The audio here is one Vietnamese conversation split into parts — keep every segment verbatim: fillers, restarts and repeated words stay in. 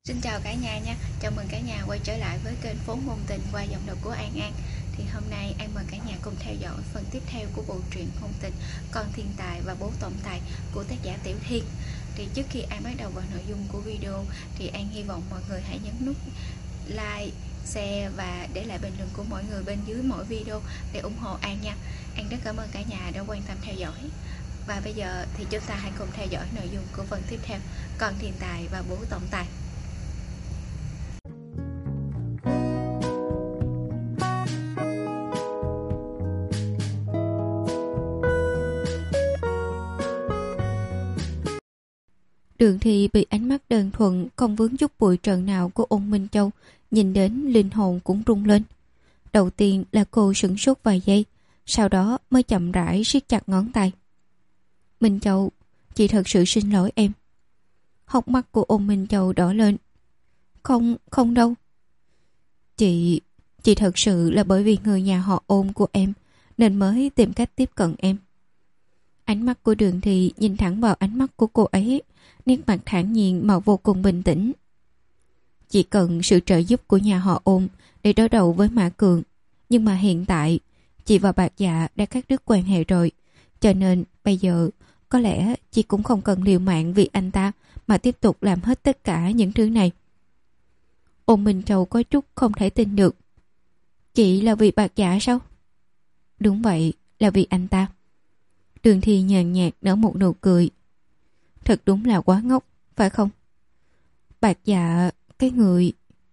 Xin chào cả nhà nha, chào mừng cả nhà quay trở lại với kênh Phố Ngôn Tình qua giọng đọc của An An. Thì hôm nay An mời cả nhà cùng theo dõi phần tiếp theo của bộ truyện ngôn tình Con Thiên Tài và Bố Tổng Tài của tác giả Tiểu Thiên. Thì trước khi An bắt đầu vào nội dung của video thì An hy vọng mọi người hãy nhấn nút like, share và để lại bình luận của mọi người bên dưới mỗi video để ủng hộ An nha. An rất cảm ơn cả nhà đã quan tâm theo dõi. Và bây giờ thì chúng ta hãy cùng theo dõi nội dung của phần tiếp theo, Con Thiên Tài và Bố Tổng Tài. Đường Thi bị ánh mắt đơn thuần không vướng chút bụi trần nào của Ôn Minh Châu nhìn đến linh hồn cũng rung lên. Đầu tiên là cô sửng sốt vài giây, sau đó mới chậm rãi siết chặt ngón tay. Minh Châu, chị thật sự xin lỗi em. Hốc mắt của Ôn Minh Châu đỏ lên. Không, không đâu. Chị, chị thật sự là bởi vì người nhà họ Ôn của em nên mới tìm cách tiếp cận em. Ánh mắt của Đường Thi nhìn thẳng vào ánh mắt của cô ấy, nét mặt thản nhiên mà vô cùng bình tĩnh. Chỉ cần sự trợ giúp của nhà họ Ôn để đối đầu với Mã Cường. Nhưng mà hiện tại, chị và Bạc Dạ đã cắt đứt quan hệ rồi. Cho nên bây giờ, có lẽ chị cũng không cần liều mạng vì anh ta mà tiếp tục làm hết tất cả những thứ này. Ôn Minh Châu có chút không thể tin được. Chị là vì Bạc Dạ sao? Đúng vậy, là vì anh ta. Đường Thi nhàn nhạt nở một nụ cười. Thật đúng là quá ngốc, phải không? Bạc Dạ, cái người...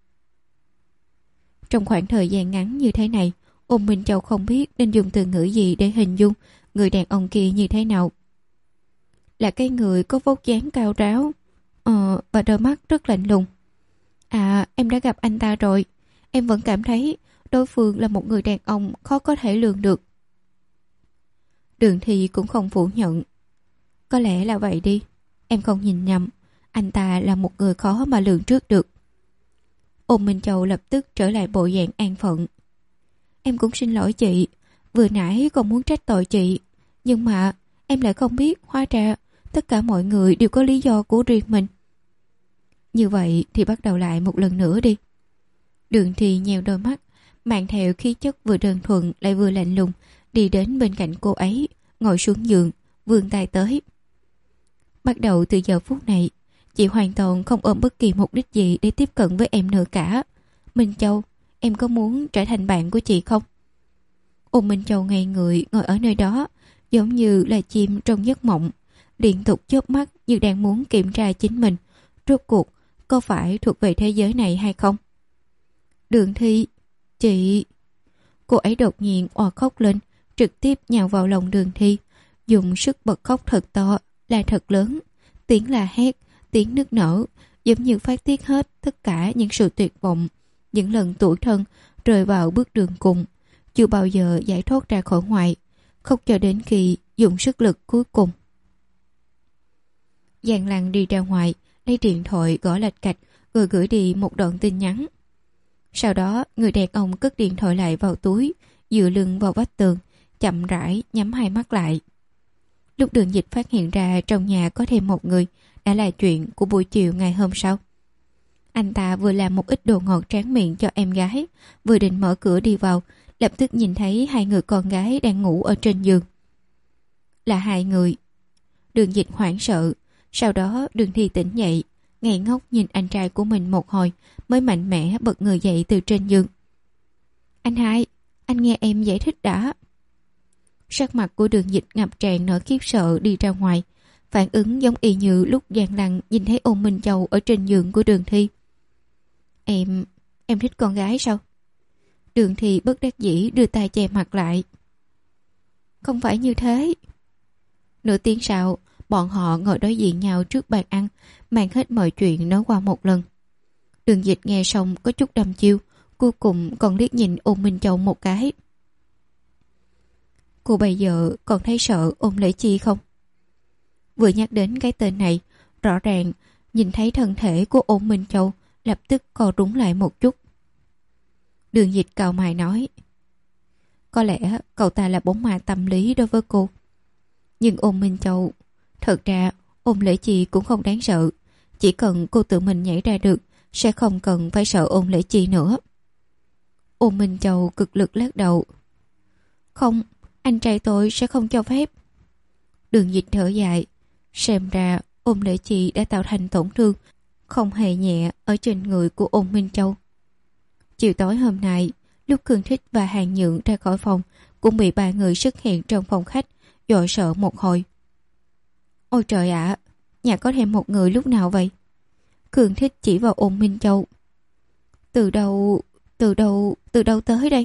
Trong khoảng thời gian ngắn như thế này, Ôn Minh Châu không biết nên dùng từ ngữ gì để hình dung người đàn ông kia như thế nào. Là cái người có vóc dáng cao ráo, ờ, và đôi mắt rất lạnh lùng. À, em đã gặp anh ta rồi. Em vẫn cảm thấy đối phương là một người đàn ông khó có thể lường được. Đường Thi cũng không phủ nhận. Có lẽ là vậy đi. Em không nhìn nhầm. Anh ta là một người khó mà lường trước được. Ôn Minh Châu lập tức trở lại bộ dạng an phận. Em cũng xin lỗi chị. Vừa nãy còn muốn trách tội chị. Nhưng mà em lại không biết hóa ra tất cả mọi người đều có lý do của riêng mình. Như vậy thì bắt đầu lại một lần nữa đi. Đường Thi nheo đôi mắt, mang theo khí chất vừa đơn thuần lại vừa lạnh lùng, đi đến bên cạnh cô ấy, ngồi xuống giường, vươn tay tới. Bắt đầu từ giờ phút này, chị hoàn toàn không ôm bất kỳ mục đích gì để tiếp cận với em nữa cả. Minh Châu, em có muốn trở thành bạn của chị không? Ôn Minh Châu ngây người ngồi ở nơi đó, giống như là chim trong giấc mộng, liên tục chớp mắt như đang muốn kiểm tra chính mình. Rốt cuộc, có phải thuộc về thế giới này hay không? Đường Thi, chị... Cô ấy đột nhiên òa khóc lên, trực tiếp nhào vào lòng Đường Thi, dùng sức bật khóc thật to, là thật lớn. Tiếng la hét, tiếng nức nở, giống như phát tiết hết tất cả những sự tuyệt vọng, những lần tủi thân rơi vào bước đường cùng, chưa bao giờ giải thoát ra khỏi ngoại, khóc cho đến khi dùng sức lực cuối cùng. Giang Lăng đi ra ngoài, lấy điện thoại gõ lạch cạch, rồi gửi đi một đoạn tin nhắn. Sau đó, người đàn ông cất điện thoại lại vào túi, dựa lưng vào vách tường, chậm rãi nhắm hai mắt lại. Lúc Đường Dịch phát hiện ra trong nhà có thêm một người, đã là chuyện của buổi chiều ngày hôm sau. Anh ta vừa làm một ít đồ ngọt tráng miệng cho em gái, vừa định mở cửa đi vào, lập tức nhìn thấy hai người con gái đang ngủ ở trên giường. Là hai người. Đường Dịch hoảng sợ, sau đó Đường Thi tỉnh dậy, ngây ngốc nhìn anh trai của mình một hồi, mới mạnh mẽ bật người dậy từ trên giường. Anh hai, anh nghe em giải thích đã. Sắc mặt của Đường Dịch ngập tràn nỗi khiếp sợ đi ra ngoài, phản ứng giống y như lúc Giang Lăng nhìn thấy Ôn Minh Châu ở trên giường của Đường Thi. Em, em thích con gái sao? Đường Thi bất đắc dĩ đưa tay che mặt lại. Không phải như thế. Nửa tiếng sau, bọn họ ngồi đối diện nhau trước bàn ăn, mang hết mọi chuyện nói qua một lần. Đường Dịch nghe xong có chút đăm chiêu, cuối cùng còn liếc nhìn Ôn Minh Châu một cái. Cô bây giờ còn thấy sợ Ôn Lễ Chi không? Vừa nhắc đến cái tên này, rõ ràng nhìn thấy thân thể của Ôn Minh Châu lập tức co rúm lại một chút. Đường Dịch cau mày nói, có lẽ cậu ta là bóng ma tâm lý đối với cô. Nhưng Ôn Minh Châu, thật ra Ôn Lễ Chi cũng không đáng sợ. Chỉ cần cô tự mình nhảy ra được, sẽ không cần phải sợ Ôn Lễ Chi nữa. Ôn Minh Châu cực lực lắc đầu. Không, anh trai tôi sẽ không cho phép. Đường Dịch thở dài. Xem ra Ôn Lễ Chi đã tạo thành tổn thương không hề nhẹ ở trên người của Ôn Minh Châu. Chiều tối hôm nay, lúc Khương Thích và Hàn Nhượng ra khỏi phòng, cũng bị ba người xuất hiện trong phòng khách, dọa sợ một hồi. Ôi trời ạ, nhà có thêm một người lúc nào vậy? Khương Thích chỉ vào Ôn Minh Châu. Từ đâu, từ đâu, từ đâu tới đây?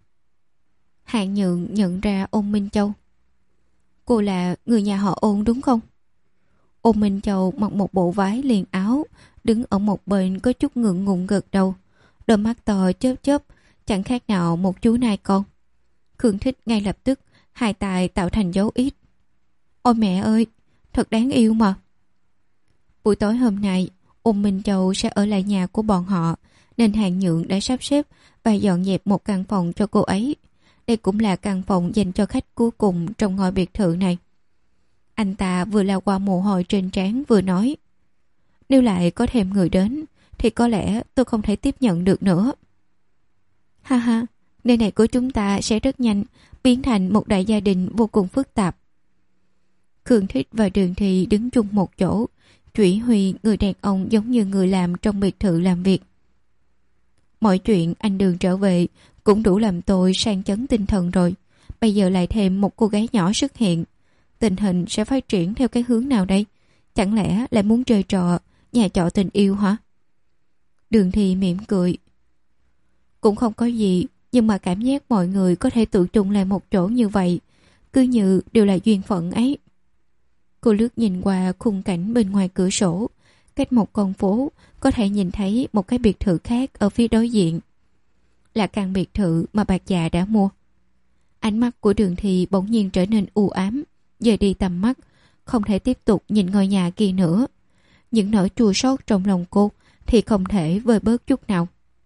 Hàn Nhượng nhận ra Ôn Minh Châu. Cô là người nhà họ Ôn đúng không? Ôn Minh Châu mặc một bộ váy liền áo, đứng ở một bên có chút ngượng ngùng gật đầu. Đôi mắt to chớp chớp, chẳng khác nào một chú nai con. Khương Thích ngay lập tức hai tay tạo thành dấu ít. Ôi mẹ ơi, thật đáng yêu mà. Buổi tối hôm nay, Ôn Minh Châu sẽ ở lại nhà của bọn họ, nên Hàn Nhượng đã sắp xếp và dọn dẹp một căn phòng cho cô ấy. Đây cũng là căn phòng dành cho khách cuối cùng trong ngôi biệt thự này. Anh ta vừa lao qua mồ hôi trên trán vừa nói, nếu lại có thêm người đến thì có lẽ tôi không thể tiếp nhận được nữa. Ha ha, nơi này của chúng ta sẽ rất nhanh biến thành một đại gia đình vô cùng phức tạp. Khương Thích và Đường Thị đứng chung một chỗ, Trụy Huy người đàn ông giống như người làm trong biệt thự làm việc. Mọi chuyện anh Đường trở về cũng đủ làm tôi sang chấn tinh thần rồi. Bây giờ lại thêm một cô gái nhỏ xuất hiện. Tình hình sẽ phát triển theo cái hướng nào đây? Chẳng lẽ lại muốn chơi trò nhà trọ tình yêu hả? Đường Thị mỉm cười. Cũng không có gì, nhưng mà cảm giác mọi người có thể tụ chung lại một chỗ như vậy, cứ như đều là duyên phận ấy. Cô lướt nhìn qua khung cảnh bên ngoài cửa sổ, cách một con phố có thể nhìn thấy một cái biệt thự khác ở phía đối diện. Là căn biệt thự mà Bạc Dạ đã mua. Ánh mắt của Đường Thị bỗng nhiên trở nên u ám, dời đi tầm mắt, không thể tiếp tục nhìn ngôi nhà kia nữa. Những nỗi chua xót trong lòng cô thì không thể vơi bớt chút nào.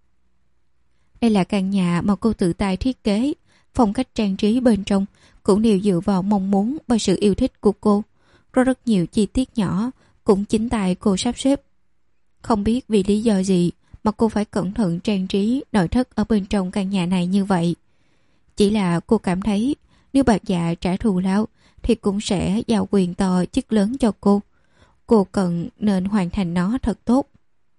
Đây là căn nhà mà cô tự tay thiết kế, phong cách trang trí bên trong cũng đều dựa vào mong muốn và sự yêu thích của cô. Có rất nhiều chi tiết nhỏ cũng chính tay cô sắp xếp. Không biết vì lý do gì mà cô phải cẩn thận trang trí nội thất ở bên trong căn nhà này như vậy. Chỉ là cô cảm thấy nếu Bạc Dạ trả thù lao thì cũng sẽ giao quyền to chức lớn cho cô. Cô cần nên hoàn thành nó thật tốt.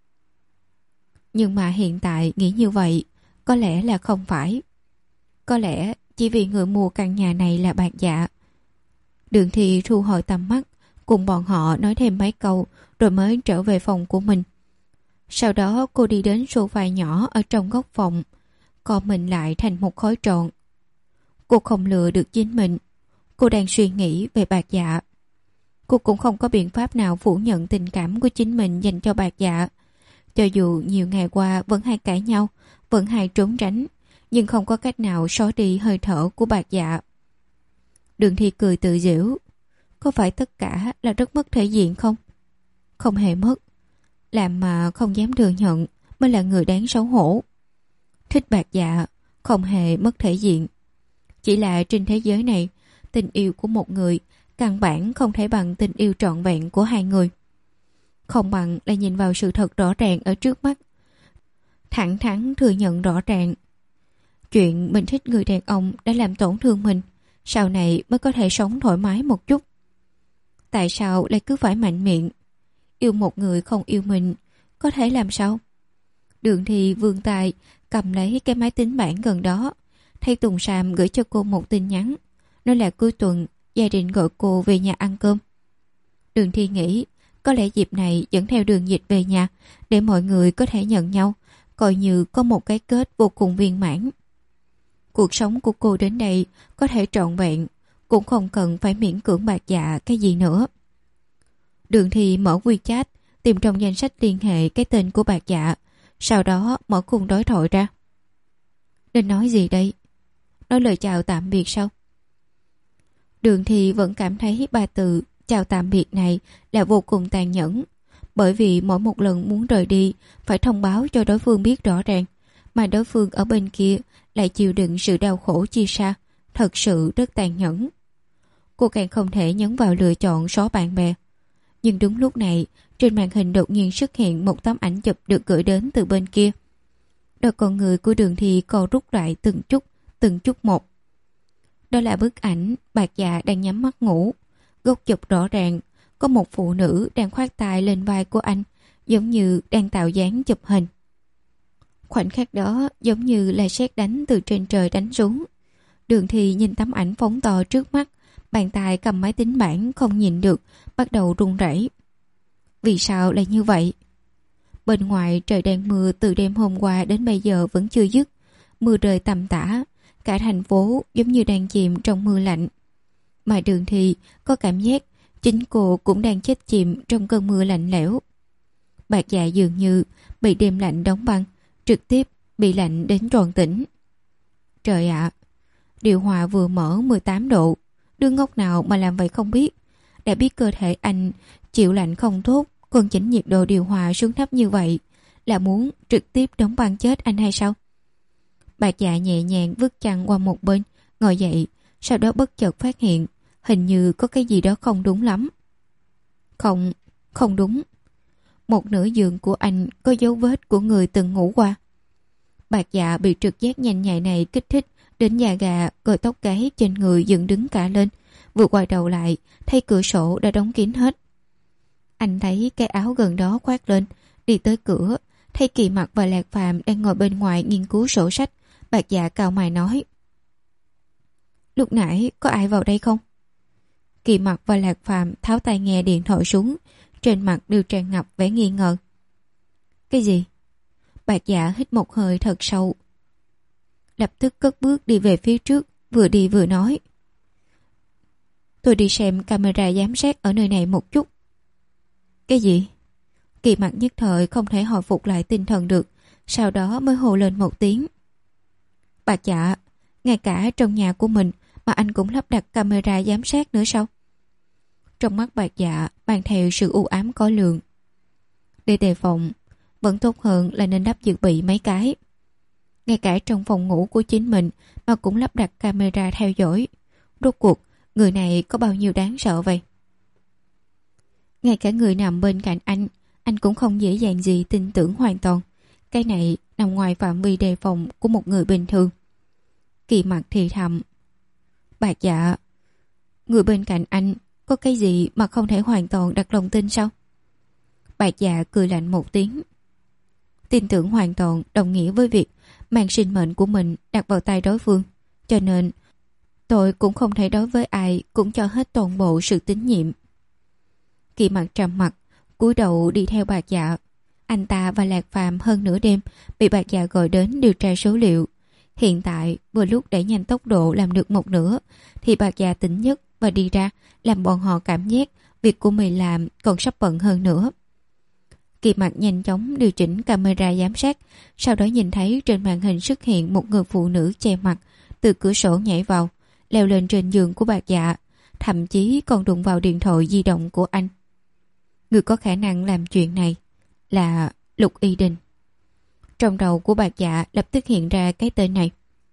Nhưng mà hiện tại nghĩ như vậy có lẽ là không phải. Có lẽ chỉ vì người mua căn nhà này là Bạc Dạ. Đường Thị thu hồi tầm mắt, cùng bọn họ nói thêm mấy câu rồi mới trở về phòng của mình. Sau đó cô đi đến sofa nhỏ ở trong góc phòng, co mình lại thành một khối tròn. Cô không lừa được chính mình. Cô đang suy nghĩ về Bạc Dạ. Cô cũng không có biện pháp nào phủ nhận tình cảm của chính mình dành cho Bạc Dạ. Cho dù nhiều ngày qua vẫn hay cãi nhau, vẫn hay trốn tránh, nhưng không có cách nào xóa đi hơi thở của Bạc Dạ. Đường Thị cười tự giễu. Có phải tất cả là rất mất thể diện không? Không hề mất. Làm mà không dám thừa nhận mới là người đáng xấu hổ. Thích Bạc Dạ không hề mất thể diện. Chỉ là trên thế giới này, tình yêu của một người căn bản không thể bằng tình yêu trọn vẹn của hai người. Không bằng là nhìn vào sự thật rõ ràng ở trước mắt, thẳng thắn thừa nhận rõ ràng chuyện mình thích người đàn ông đã làm tổn thương mình, sau này mới có thể sống thoải mái một chút. Tại sao lại cứ phải mạnh miệng? Yêu một người không yêu mình có thể làm sao? Đường Thị vươn tay cầm lấy cái máy tính bảng gần đó, thấy Tùng Sam gửi cho cô một tin nhắn, nói là cuối tuần gia đình gọi cô về nhà ăn cơm. Đường Thị nghĩ có lẽ dịp này dẫn theo Đường Dịch về nhà để mọi người có thể nhận nhau, coi như có một cái kết vô cùng viên mãn. Cuộc sống của cô đến đây có thể trọn vẹn, cũng không cần phải miễn cưỡng Bạc Dạ cái gì nữa. Đường Thị mở WeChat, tìm trong danh sách liên hệ cái tên của Bạc Dạ, sau đó mở khung đối thoại ra. Nên nói gì đây? Nói lời chào tạm biệt sao? Đường Thị vẫn cảm thấy ba từ chào tạm biệt này là vô cùng tàn nhẫn, bởi vì mỗi một lần muốn rời đi phải thông báo cho đối phương biết rõ ràng, mà đối phương ở bên kia lại chịu đựng sự đau khổ chia xa, thật sự rất tàn nhẫn. Cô càng không thể nhấn vào lựa chọn xóa bạn bè. Nhưng đúng lúc này, trên màn hình đột nhiên xuất hiện một tấm ảnh chụp được gửi đến từ bên kia. Đôi con người của Đường Thi co rút lại từng chút, từng chút một. Đó là bức ảnh Bạc Dạ đang nhắm mắt ngủ. Góc chụp rõ ràng, có một phụ nữ đang khoác tay lên vai của anh, giống như đang tạo dáng chụp hình. Khoảnh khắc đó giống như là sét đánh từ trên trời đánh xuống. Đường Thi nhìn tấm ảnh phóng to trước mắt, bàn tay cầm máy tính bảng không nhìn được, bắt đầu run rẩy. Vì sao lại như vậy? Bên ngoài trời đang mưa từ đêm hôm qua đến bây giờ vẫn chưa dứt. Mưa rơi tầm tã, cả thành phố giống như đang chìm trong mưa lạnh. Mà Đường Thi có cảm giác chính cô cũng đang chết chìm trong cơn mưa lạnh lẽo. Bạc Dạ dường như bị đêm lạnh đóng băng, trực tiếp bị lạnh đến tròn tỉnh. Trời ạ, điều hòa vừa mở mười tám độ, đứa ngốc nào mà làm vậy không biết. Đã biết cơ thể anh chịu lạnh không tốt, còn chỉnh nhiệt độ điều hòa xuống thấp như vậy là muốn trực tiếp đóng băng chết anh hay sao? Bạc Dạ nhẹ nhàng vứt chăn qua một bên, ngồi dậy, sau đó bất chợt phát hiện hình như có cái gì đó không đúng lắm. Không, không đúng. Một nửa giường của anh có dấu vết của người từng ngủ qua. Bạc Dạ bị trực giác nhanh nhạy này kích thích đến da gà, cởi tóc gáy trên người dựng đứng cả lên. Vừa quay đầu lại, thấy cửa sổ đã đóng kín hết. Anh thấy cái áo gần đó khoác lên, đi tới cửa, thấy Kỳ Mặc và Lạc Phàm đang ngồi bên ngoài nghiên cứu sổ sách. Bạc Dạ cau mày nói: lúc nãy có ai vào đây không? Kỳ Mặc và Lạc Phàm tháo tai nghe điện thoại xuống, trên mặt đều tràn ngập vẻ nghi ngờ. Cái gì? Bạc Dạ hít một hơi thật sâu, lập tức cất bước đi về phía trước, vừa đi vừa nói: tôi đi xem camera giám sát ở nơi này một chút. Cái gì? Kỳ Mặc nhất thời không thể hồi phục lại tinh thần được, sau đó mới hô lên một tiếng. Bạc Dạ, ngay cả trong nhà của mình mà anh cũng lắp đặt camera giám sát nữa sao? Trong mắt Bạc Dạ mang theo sự u ám khó lường. Để đề phòng, vẫn tốt hơn là nên lắp dự bị mấy cái. Ngay cả trong phòng ngủ của chính mình mà cũng lắp đặt camera theo dõi. Rốt cuộc, người này có bao nhiêu đáng sợ vậy? Ngay cả người nằm bên cạnh anh, anh cũng không dễ dàng gì tin tưởng hoàn toàn. Cái này nằm ngoài phạm vi đề phòng của một người bình thường. Kỳ Mặc thì thầm: Bạc Dạ, người bên cạnh anh có cái gì mà không thể hoàn toàn đặt lòng tin sao? Bạc Dạ cười lạnh một tiếng. Tin tưởng hoàn toàn đồng nghĩa với việc mang sinh mệnh của mình đặt vào tay đối phương. Cho nên tôi cũng không thể đối với ai cũng cho hết toàn bộ sự tín nhiệm. Kỳ Mặc trầm mặt, cúi đầu đi theo Bạc Dạ. Anh ta và Lạc Phàm hơn nửa đêm bị Bạc Dạ gọi đến điều tra số liệu. Hiện tại vừa lúc đẩy nhanh tốc độ làm được một nửa thì Bạc Dạ tỉnh giấc và đi ra, làm bọn họ cảm giác việc của mình làm còn sắp bận hơn nữa. Kỳ Mặc nhanh chóng điều chỉnh camera giám sát, sau đó nhìn thấy trên màn hình xuất hiện một người phụ nữ che mặt từ cửa sổ nhảy vào, leo lên trên giường của Bạc Dạ, thậm chí còn đụng vào điện thoại di động của anh. Người có khả năng làm chuyện này là Lục Y Đình. Trong đầu của Bạc Dạ lập tức hiện ra cái tên này.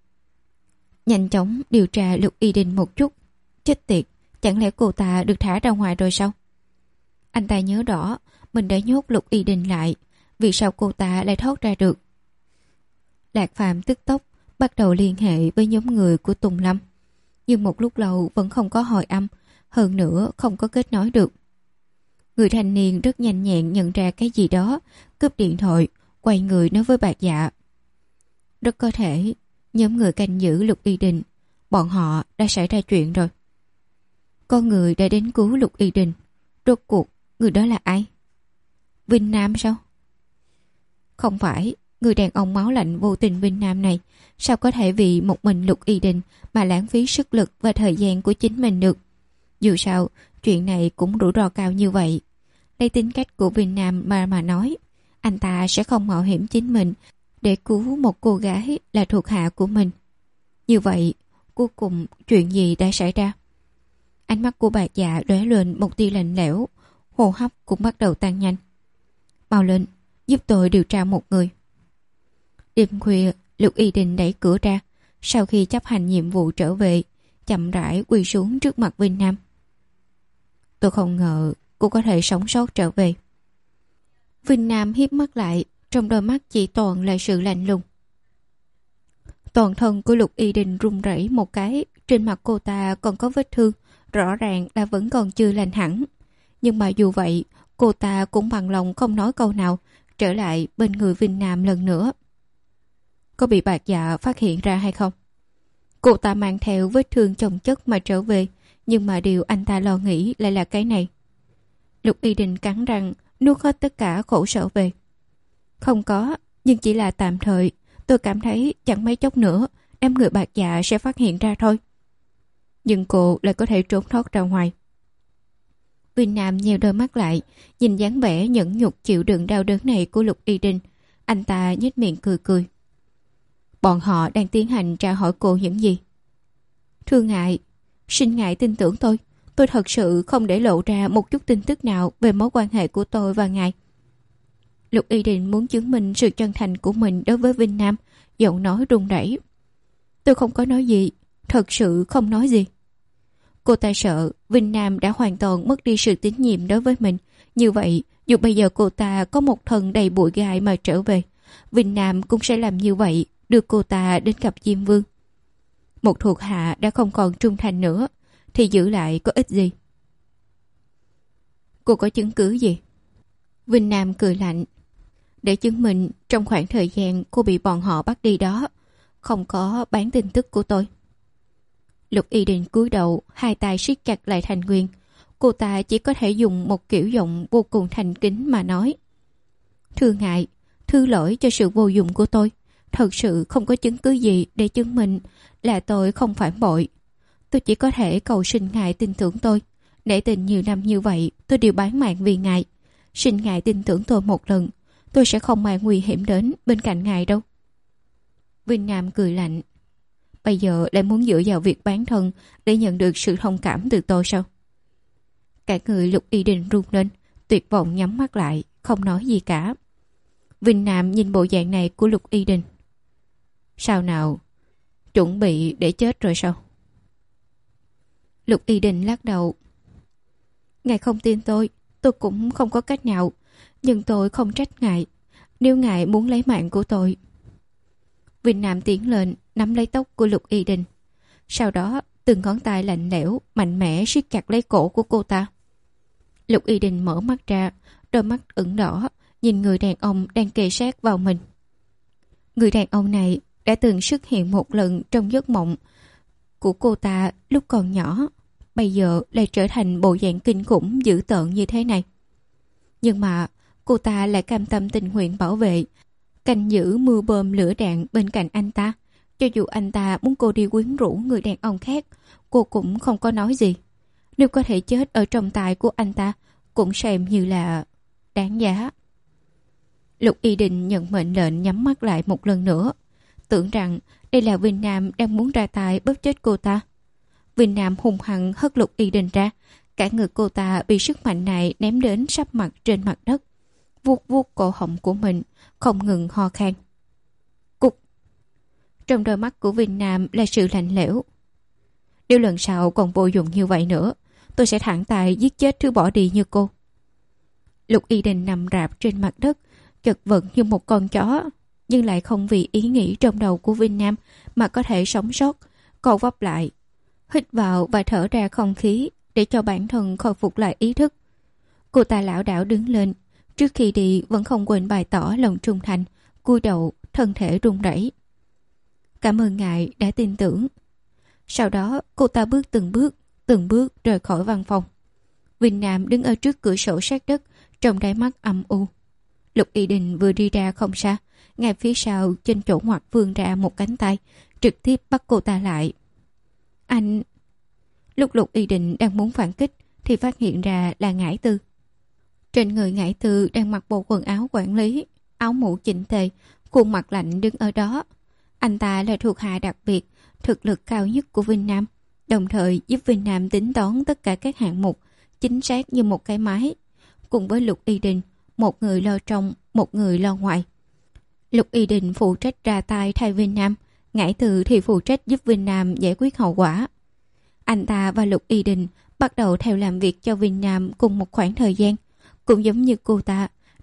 Nhanh chóng điều tra Lục Y Đình một chút. Chết tiệt, chẳng lẽ cô ta được thả ra ngoài rồi sao? Anh ta nhớ rõ mình đã nhốt Lục Y Đình lại, vì sao cô ta lại thoát ra được? Lạc Phàm tức tốc bắt đầu liên hệ với nhóm người của Tùng Lâm, nhưng một lúc lâu vẫn không có hồi âm, hơn nữa không có kết nối được. Người thanh niên rất nhanh nhẹn nhận ra cái gì đó, cướp điện thoại, quay người nói với Bạc Dạ: rất có thể nhóm người canh giữ Lục Y Đình, bọn họ đã xảy ra chuyện rồi. Có người đã đến cứu Lục Y Đình. Rốt cuộc người đó là ai? Vinh Nam sao? Không phải. Người đàn ông máu lạnh vô tình Vinh Nam này sao có thể vì một mình Lục Y Đình mà lãng phí sức lực và thời gian của chính mình được? Dù sao chuyện này cũng rủi ro cao như vậy. Lấy tính cách của Vinh Nam mà mà nói, anh ta sẽ không mạo hiểm chính mình để cứu một cô gái là thuộc hạ của mình. Như vậy cuối cùng chuyện gì đã xảy ra? Ánh mắt của Bạc Dạ lóe lên một tia lạnh lẽo, hô hấp cũng bắt đầu tăng nhanh. Mau lên, giúp tôi điều tra một người. Đêm khuya, Lục Y Đình đẩy cửa ra, sau khi chấp hành nhiệm vụ trở về, chậm rãi quỳ xuống trước mặt Vinh Nam. Tôi không ngờ cô có thể sống sót trở về. Vinh Nam hiếp mắt lại, trong đôi mắt chỉ toàn là sự lạnh lùng. Toàn thân của Lục Y Đình run rẩy một cái, trên mặt cô ta còn có vết thương, rõ ràng là vẫn còn chưa lành hẳn. Nhưng mà dù vậy, cô ta cũng bằng lòng không nói câu nào, trở lại bên người Vinh Nam lần nữa. Có bị bạc dạ phát hiện ra hay không? Cô ta mang theo vết thương chồng chất mà trở về, nhưng mà điều anh ta lo nghĩ lại là cái này. Lục Y Đình cắn răng, nuốt hết tất cả khổ sở về. Không có, nhưng chỉ là tạm thời. Tôi cảm thấy chẳng mấy chốc nữa, đám người bạc dạ sẽ phát hiện ra thôi. Nhưng cô lại có thể trốn thoát ra ngoài. Vinh Nam nheo đôi mắt lại, nhìn dáng vẻ nhẫn nhục chịu đựng đau đớn này của Lục Y Đình. Anh ta nhếch miệng cười cười. Bọn họ đang tiến hành tra hỏi cô những gì? Thưa ngài, xin ngài tin tưởng tôi. Tôi thật sự không để lộ ra một chút tin tức nào về mối quan hệ của tôi và ngài. Lục Y Đình muốn chứng minh sự chân thành của mình đối với Vinh Nam, giọng nói run rẩy. Tôi không có nói gì, thật sự không nói gì. Cô ta sợ Vinh Nam đã hoàn toàn mất đi sự tín nhiệm đối với mình. Như vậy, dù bây giờ cô ta có một thân đầy bụi gai mà trở về, Vinh Nam cũng sẽ làm như vậy, đưa cô ta đến gặp Diêm Vương. Một thuộc hạ đã không còn trung thành nữa, thì giữ lại có ích gì? Cô có chứng cứ gì? Vinh Nam cười lạnh. Để chứng minh trong khoảng thời gian cô bị bọn họ bắt đi đó, không có bán tin tức của tôi. Lục Y Đình cúi đầu, hai tay siết chặt lại thành quyền. Cô ta chỉ có thể dùng một kiểu giọng vô cùng thành kính mà nói. Thưa ngài, thứ lỗi cho sự vô dụng của tôi. Thật sự không có chứng cứ gì để chứng minh là tôi không phản bội. Tôi chỉ có thể cầu xin ngài tin tưởng tôi. Để tình nhiều năm như vậy, tôi đều bán mạng vì ngài. Xin ngài tin tưởng tôi một lần. Tôi sẽ không mang nguy hiểm đến bên cạnh ngài đâu. Vinh Nam cười lạnh. Bây giờ lại muốn dựa vào việc bán thân để nhận được sự thông cảm từ tôi sao? Cả người Lục Y Đình run lên, tuyệt vọng nhắm mắt lại, không nói gì cả. Vinh Nam nhìn bộ dạng này của Lục Y Đình. Sao nào? Chuẩn bị để chết rồi sao? Lục Y Đình lắc đầu. Ngài không tin tôi, tôi cũng không có cách nào. Nhưng tôi không trách ngài. Nếu ngài muốn lấy mạng của tôi. Vinh Nam tiến lên, nắm lấy tóc của Lục Y Đình. Sau đó, từng ngón tay lạnh lẽo, mạnh mẽ siết chặt lấy cổ của cô ta. Lục Y Đình mở mắt ra, đôi mắt ửng đỏ, nhìn người đàn ông đang kề sát vào mình. Người đàn ông này đã từng xuất hiện một lần trong giấc mộng của cô ta lúc còn nhỏ, bây giờ lại trở thành bộ dạng kinh khủng dữ tợn như thế này. Nhưng mà cô ta lại cam tâm tình nguyện bảo vệ, canh giữ mưa bom lửa đạn bên cạnh anh ta. Cho dù anh ta muốn cô đi quyến rũ người đàn ông khác, cô cũng không có nói gì. Nếu có thể chết ở trong tay của anh ta, cũng xem như là đáng giá. Lục Y Đình nhận mệnh lệnh nhắm mắt lại một lần nữa, tưởng rằng đây là Vinh Nam đang muốn ra tay bóp chết cô ta. Vinh Nam hung hăng hất Lục Y Đình ra, cả người cô ta bị sức mạnh này ném đến sắp mặt trên mặt đất, vuốt vuốt cổ họng của mình, không ngừng ho khan. Cục. Trong đôi mắt của Vinh Nam là sự lạnh lẽo. Nếu lần sau còn vô dụng như vậy nữa, tôi sẽ thẳng tay giết chết thứ bỏ đi như cô. Lục Y Đình nằm rạp trên mặt đất, chật vật như một con chó, nhưng lại không vì ý nghĩ trong đầu của Vinh Nam mà có thể sống sót. Co vấp lại, hít vào và thở ra không khí để cho bản thân khôi phục lại ý thức. Cô ta lảo đảo đứng lên, trước khi đi vẫn không quên bày tỏ lòng trung thành, cúi đầu, thân thể run rẩy. Cảm ơn ngài đã tin tưởng. Sau đó cô ta bước từng bước, từng bước rời khỏi văn phòng. Vinh Nam đứng ở trước cửa sổ sát đất, trong đáy mắt âm u. Lục Y Đình vừa đi ra không xa, ngay phía sau trên chỗ ngoặt vươn ra một cánh tay, trực tiếp bắt cô ta lại. Anh... Lúc Lục Y Đình đang muốn phản kích thì phát hiện ra là Ngải Tư. Trên người Ngải Tư đang mặc bộ quần áo quản lý, áo mũ chỉnh tề, khuôn mặt lạnh đứng ở đó. Anh ta là thuộc hạ đặc biệt, thực lực cao nhất của Vinh Nam, đồng thời giúp Vinh Nam tính toán tất cả các hạng mục, chính xác như một cái máy. Cùng với Lục Y Đình, một người lo trong, một người lo ngoài. Lục Y Đình phụ trách ra tay thay Vinh Nam, Ngải Tư thì phụ trách giúp Vinh Nam giải quyết hậu quả. Anh ta và Lục Y Đình bắt đầu theo làm việc cho Vinh Nam cùng một khoảng thời gian. Cũng giống như cô ta,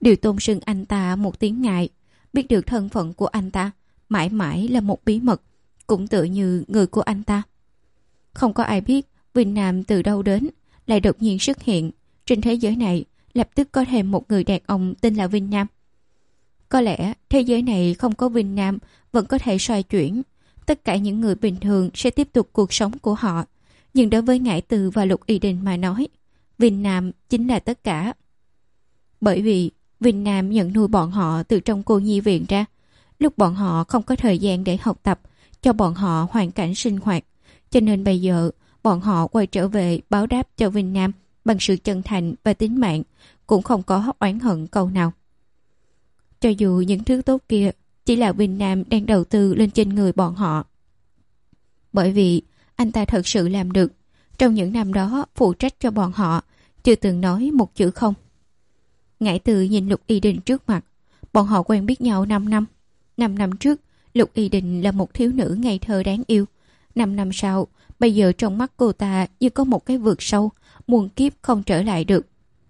đều tôn xưng anh ta một tiếng ngài. Biết được thân phận của anh ta mãi mãi là một bí mật, cũng tựa như người của anh ta. Không có ai biết Vinh Nam từ đâu đến, lại đột nhiên xuất hiện. Trên thế giới này lập tức có thêm một người đàn ông tên là Vinh Nam. Có lẽ thế giới này không có Vinh Nam vẫn có thể xoay chuyển. Tất cả những người bình thường sẽ tiếp tục cuộc sống của họ. Nhưng đối với Ngải Từ và Lục Y Đình mà nói, Vinh Nam chính là tất cả. Bởi vì Vinh Nam nhận nuôi bọn họ từ trong cô nhi viện ra. Lúc bọn họ không có thời gian để học tập, cho bọn họ hoàn cảnh sinh hoạt. Cho nên bây giờ bọn họ quay trở về báo đáp cho Vinh Nam bằng sự chân thành và tính mạng, cũng không có oán hận câu nào. Cho dù những thứ tốt kia chỉ là Vinh Nam đang đầu tư lên trên người bọn họ. Bởi vì anh ta thật sự làm được. Trong những năm đó phụ trách cho bọn họ, chưa từng nói một chữ không. Ngải Từ nhìn Lục Y Đình trước mặt. Bọn họ quen biết nhau năm năm. Năm năm trước, Lục Y Đình là một thiếu nữ ngây thơ đáng yêu. Năm năm sau, bây giờ trong mắt cô ta như có một cái vực sâu, muôn kiếp không trở lại được.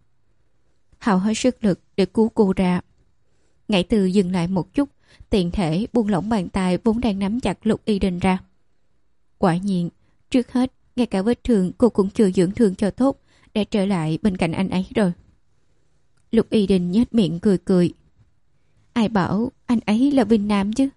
Hào hết sức lực để cứu cô ra. Ngải Từ dừng lại một chút, tiện thể buông lỏng bàn tay vốn đang nắm chặt Lục Y Đình ra. Quả nhiên, trước hết, ngay cả vết thương cô cũng chưa dưỡng thương cho tốt, đã trở lại bên cạnh anh ấy rồi. Lục Y Đình nhếch miệng cười cười. Ai bảo anh ấy là Vinh Nam chứ?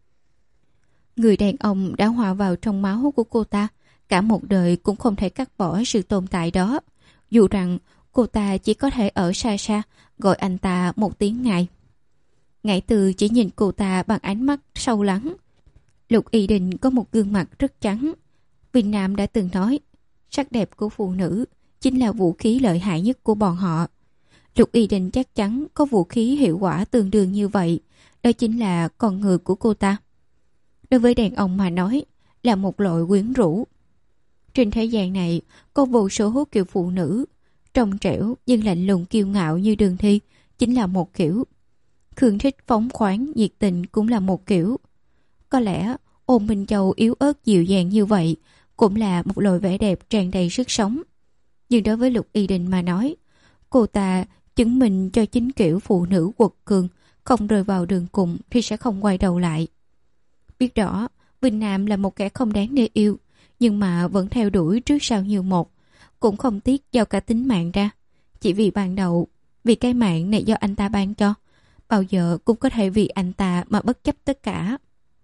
Người đàn ông đã hòa vào trong máu của cô ta, cả một đời cũng không thể cắt bỏ sự tồn tại đó. Dù rằng cô ta chỉ có thể ở xa xa gọi anh ta một tiếng ngài. Ngải Từ chỉ nhìn cô ta bằng ánh mắt sâu lắng. Lục Y Đình có một gương mặt rất trắng. Vinh Nam đã từng nói, sắc đẹp của phụ nữ chính là vũ khí lợi hại nhất của bọn họ. Lục Y Đình chắc chắn có vũ khí hiệu quả tương đương như vậy, đó chính là con người của cô ta. Đối với đàn ông mà nói, là một loại quyến rũ. Trên thế gian này có vô số kiểu phụ nữ, trong trẻo nhưng lạnh lùng kiêu ngạo như Đường Thi chính là một kiểu. Khương Thích phóng khoáng nhiệt tình cũng là một kiểu. Có lẽ Ôn Minh Châu yếu ớt dịu dàng như vậy cũng là một loại vẻ đẹp tràn đầy sức sống. Nhưng đối với Lục Y Đình mà nói, cô ta chứng minh cho chính kiểu phụ nữ quật cường, không rơi vào đường cùng thì sẽ không quay đầu lại. Biết rõ Vinh Nam là một kẻ không đáng để yêu, nhưng mà vẫn theo đuổi trước sau như một, cũng không tiếc giao cả tính mạng ra. Chỉ vì ban đầu, vì cái mạng này do anh ta ban cho, bao giờ cũng có thể vì anh ta mà bất chấp tất cả.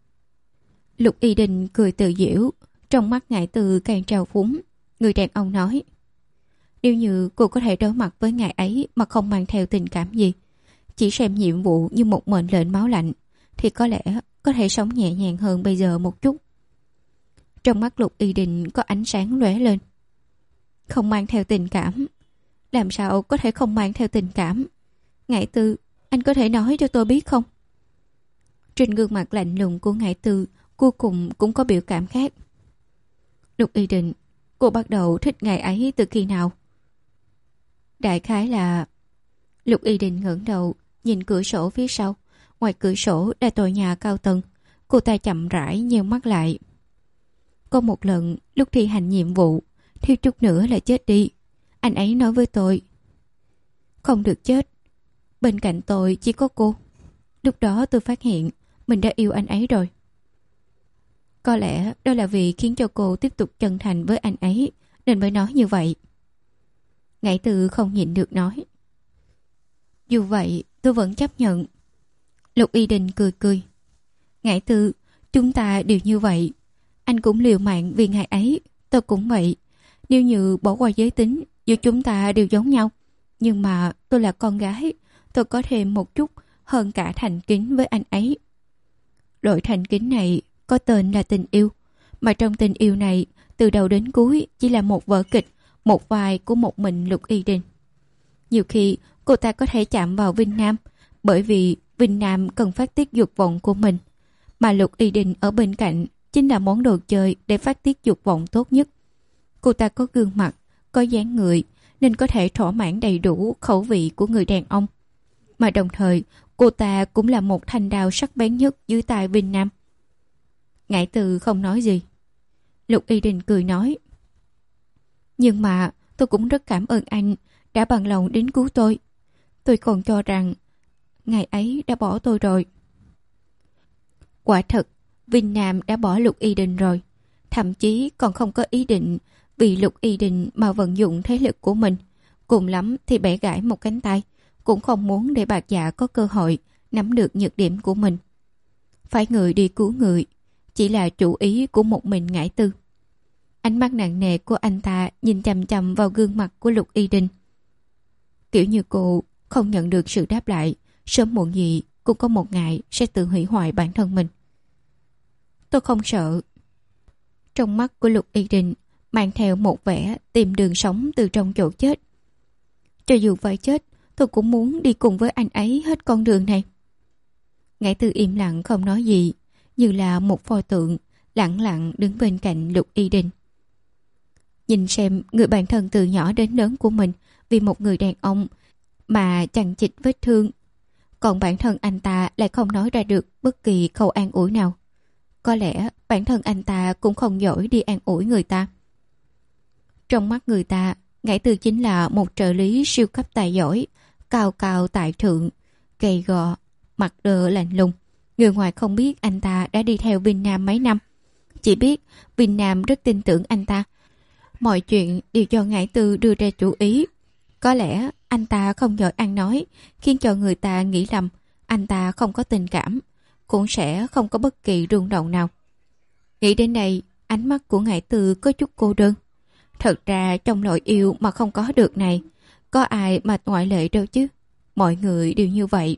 Lục Y Đình cười tự giễu, trong mắt Ngải Từ càng trào phúng. Người đàn ông nói, nếu như cô có thể đối mặt với ngài ấy mà không mang theo tình cảm gì, chỉ xem nhiệm vụ như một mệnh lệnh máu lạnh, thì có lẽ có thể sống nhẹ nhàng hơn bây giờ một chút. Trong mắt Lục Y Đình có ánh sáng lóe lên. Không mang theo tình cảm? Làm sao có thể không mang theo tình cảm? Ngải Từ, anh có thể nói cho tôi biết không? Trên gương mặt lạnh lùng của Ngải Từ cuối cùng cũng có biểu cảm khác. Lục Y Đình, cô bắt đầu thích ngài ấy từ khi nào? Đại khái là... Lục Y Đình ngẩng đầu nhìn cửa sổ phía sau. Ngoài cửa sổ là tòa nhà cao tầng. Cô ta chậm rãi nheo mắt lại. Có một lần lúc thi hành nhiệm vụ, thiếu chút nữa là chết đi. Anh ấy nói với tôi, không được chết, bên cạnh tôi chỉ có cô. Lúc đó tôi phát hiện mình đã yêu anh ấy rồi. Có lẽ đó là vì khiến cho cô tiếp tục chân thành với anh ấy nên mới nói như vậy. Ngải Từ không nhịn được nói, dù vậy tôi vẫn chấp nhận. Lục Y Đình cười cười. Ngải Từ, chúng ta đều như vậy. Anh cũng liều mạng vì ngài ấy, tôi cũng vậy. Nếu như bỏ qua giới tính, giữa chúng ta đều giống nhau. Nhưng mà tôi là con gái, tôi có thêm một chút hơn cả thành kính với anh ấy. Loại thành kính này có tên là tình yêu. Mà trong tình yêu này, từ đầu đến cuối chỉ là một vở kịch, một vai của một mình Lục Y Đình. Nhiều khi cô ta có thể chạm vào Vinh Nam, bởi vì Vinh Nam cần phát tiết dục vọng của mình. Mà Lục Y Đình ở bên cạnh chính là món đồ chơi để phát tiết dục vọng tốt nhất. Cô ta có gương mặt, có dáng người, nên có thể thỏa mãn đầy đủ khẩu vị của người đàn ông. Mà đồng thời, cô ta cũng là một thanh đao sắc bén nhất dưới tay Vinh Nam. Ngải Từ không nói gì. Lục Y Đình cười nói, nhưng mà tôi cũng rất cảm ơn anh đã bằng lòng đến cứu tôi. Tôi còn cho rằng ngày ấy đã bỏ tôi rồi. Quả thật, Vinh Nam đã bỏ Lục Y Đình rồi. Thậm chí còn không có ý định vì Lục Y Đình mà vận dụng thế lực của mình. Cùng lắm thì bẻ gãy một cánh tay. Cũng không muốn để Bạc Dạ có cơ hội nắm được nhược điểm của mình. Phải người đi cứu người, chỉ là chủ ý của một mình Ngải Tư. Ánh mắt nặng nề của anh ta nhìn chằm chằm vào gương mặt của Lục Y Đình. Kiểu như cô không nhận được sự đáp lại, sớm muộn gì cũng có một ngày sẽ tự hủy hoại bản thân mình. Tôi không sợ. Trong mắt của Lục Y Đình mang theo một vẻ tìm đường sống từ trong chỗ chết. Cho dù phải chết, tôi cũng muốn đi cùng với anh ấy hết con đường này. Ngải Tư im lặng không nói gì, như là một pho tượng lặng lặng đứng bên cạnh Lục Y Đình. Nhìn xem người bạn thân từ nhỏ đến lớn của mình vì một người đàn ông mà chằng chịt vết thương, còn bản thân anh ta lại không nói ra được bất kỳ câu an ủi nào. Có lẽ bản thân anh ta cũng không giỏi đi an ủi người ta. Trong mắt người ta, Ngải Tư chính là một trợ lý siêu cấp tài giỏi, cao cao tại thượng, gầy gò, mặt đờ lạnh lùng. Người ngoài không biết anh ta đã đi theo Vinh Nam mấy năm, chỉ biết Vinh Nam rất tin tưởng anh ta. Mọi chuyện đều do Ngải Tư đưa ra chủ ý. Có lẽ anh ta không giỏi ăn nói, khiến cho người ta nghĩ lầm anh ta không có tình cảm, cũng sẽ không có bất kỳ rung động nào. Nghĩ đến đây, ánh mắt của Ngải Tư có chút cô đơn. Thật ra trong loại yêu mà không có được này, có ai mà ngoại lệ đâu chứ. Mọi người đều như vậy.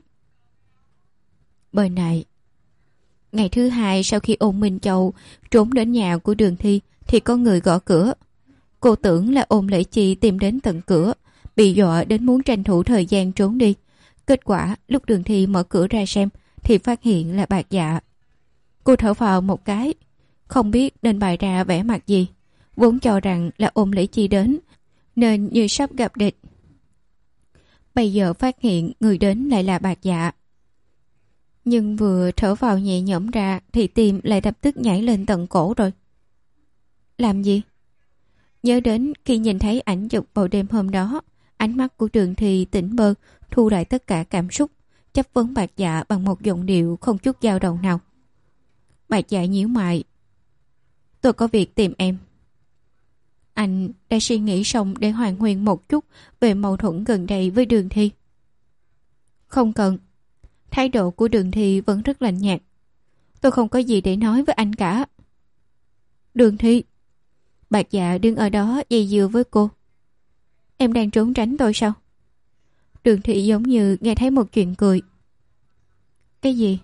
Bên này, ngày thứ hai sau khi Ôn Minh Châu trốn đến nhà của Đường Thi thì có người gõ cửa. Cô tưởng là Ôn Lễ Chi tìm đến tận cửa, bị dọa đến muốn tranh thủ thời gian trốn đi. Kết quả lúc Đường Thi mở cửa ra xem thì phát hiện là Bạc Dạ. Cô thở phào một cái, không biết nên bày ra vẻ mặt gì. Vốn cho rằng là Ôn Lễ Chi đến nên như sắp gặp địch. Bây giờ phát hiện người đến lại là Bạc Dạ. Nhưng vừa thở vào nhẹ nhõm ra thì tim lại lập tức nhảy lên tận cổ rồi. Làm gì? Nhớ đến khi nhìn thấy ảnh chụp vào đêm hôm đó, ánh mắt của Đường Thi tỉnh bơ, thu lại tất cả cảm xúc, chất vấn Bạc Dạ bằng một giọng điệu không chút dao động nào. Bạc Dạ nhíu mày. Tôi có việc tìm em. Anh đã suy nghĩ xong để hoàn huyền một chút về mâu thuẫn gần đây với Đường Thi. Không cần. Thái độ của Đường Thi vẫn rất lạnh nhạt. Tôi không có gì để nói với anh cả. Đường Thi. Bạc Dạ đứng ở đó dây dưa với cô. Em đang trốn tránh tôi sao? Đường Thi giống như nghe thấy một chuyện cười. Cái gì?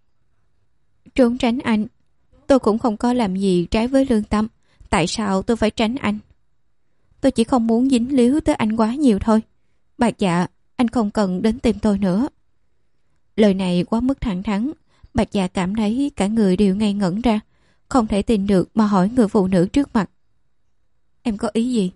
Trốn tránh anh. Tôi cũng không có làm gì trái với lương tâm. Tại sao tôi phải tránh anh? Tôi chỉ không muốn dính líu tới anh quá nhiều thôi. Bạc Dạ, anh không cần đến tìm tôi nữa. Lời này quá mức thẳng thắn. Bạc Dạ cảm thấy cả người đều ngây ngẩn ra, không thể tin được mà hỏi người phụ nữ trước mặt. Em có ý gì?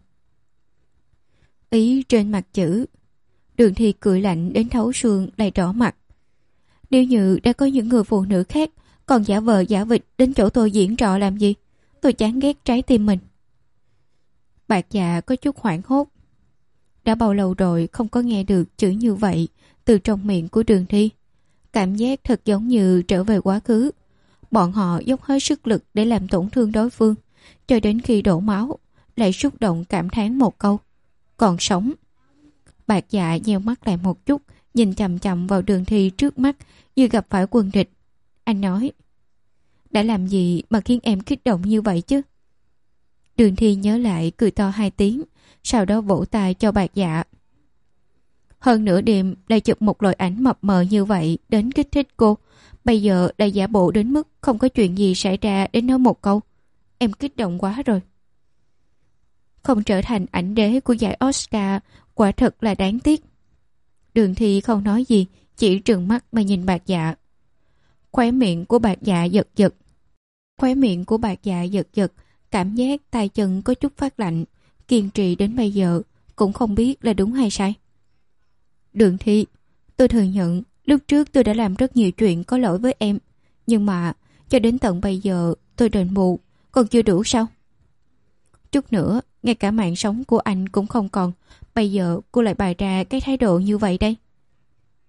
Ý trên mặt chữ. Đường Thi cười lạnh đến thấu xương lại đỏ mặt. Nếu như đã có những người phụ nữ khác còn giả vờ giả vịt đến chỗ tôi diễn trò làm gì? Tôi chán ghét trái tim mình. Bạc Dạ có chút hoảng hốt. Đã bao lâu rồi không có nghe được chữ như vậy từ trong miệng của Đường Thi. Cảm giác thật giống như trở về quá khứ. Bọn họ dốc hết sức lực để làm tổn thương đối phương, cho đến khi đổ máu, lại xúc động cảm thán một câu. Còn sống. Bạc Dạ nheo mắt lại một chút, nhìn chằm chằm vào Đường Thi trước mắt như gặp phải quân địch. Anh nói, đã làm gì mà khiến em kích động như vậy chứ? Đường Thi nhớ lại cười to hai tiếng, sau đó vỗ tay cho Bạc Dạ. Hơn nửa đêm lại chụp một loại ảnh mập mờ như vậy đến kích thích cô. Bây giờ đã giả bộ đến mức không có chuyện gì xảy ra đến nói một câu. Em kích động quá rồi. Không trở thành ảnh đế của giải Oscar quả thật là đáng tiếc. Đường Thi không nói gì, chỉ trừng mắt mà nhìn Bạc Dạ. Khóe miệng của Bạc Dạ giật giật. Khóe miệng của Bạc Dạ giật giật, cảm giác tay chân có chút phát lạnh. Kiên trì đến bây giờ cũng không biết là đúng hay sai. Đường Thi, tôi thừa nhận lúc trước tôi đã làm rất nhiều chuyện có lỗi với em, nhưng mà cho đến tận bây giờ tôi đền bù còn chưa đủ sao? Chút nữa ngay cả mạng sống của anh cũng không còn, bây giờ cô lại bày ra cái thái độ như vậy đây.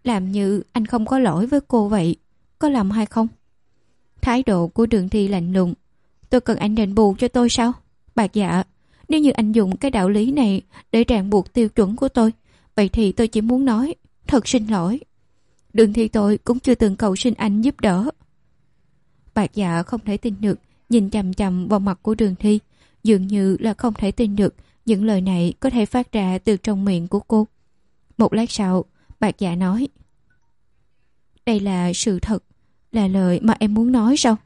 làm như anh không có lỗi với cô vậy, có lầm hay không? Thái độ của Đường Thi lạnh lùng. Tôi cần anh đền bù cho tôi sao? Bạc Dạ, nếu như anh dùng cái đạo lý này để ràng buộc tiêu chuẩn của tôi, vậy thì tôi chỉ muốn nói, thật xin lỗi. Đường Thi tôi cũng chưa từng cầu xin anh giúp đỡ. Bạc Dạ không thể tin được, nhìn chằm chằm vào mặt của Đường Thi, dường như là không thể tin được những lời này có thể phát ra từ trong miệng của cô. Một lát sau, Bạc Dạ nói, đây là sự thật, là lời mà em muốn nói sao?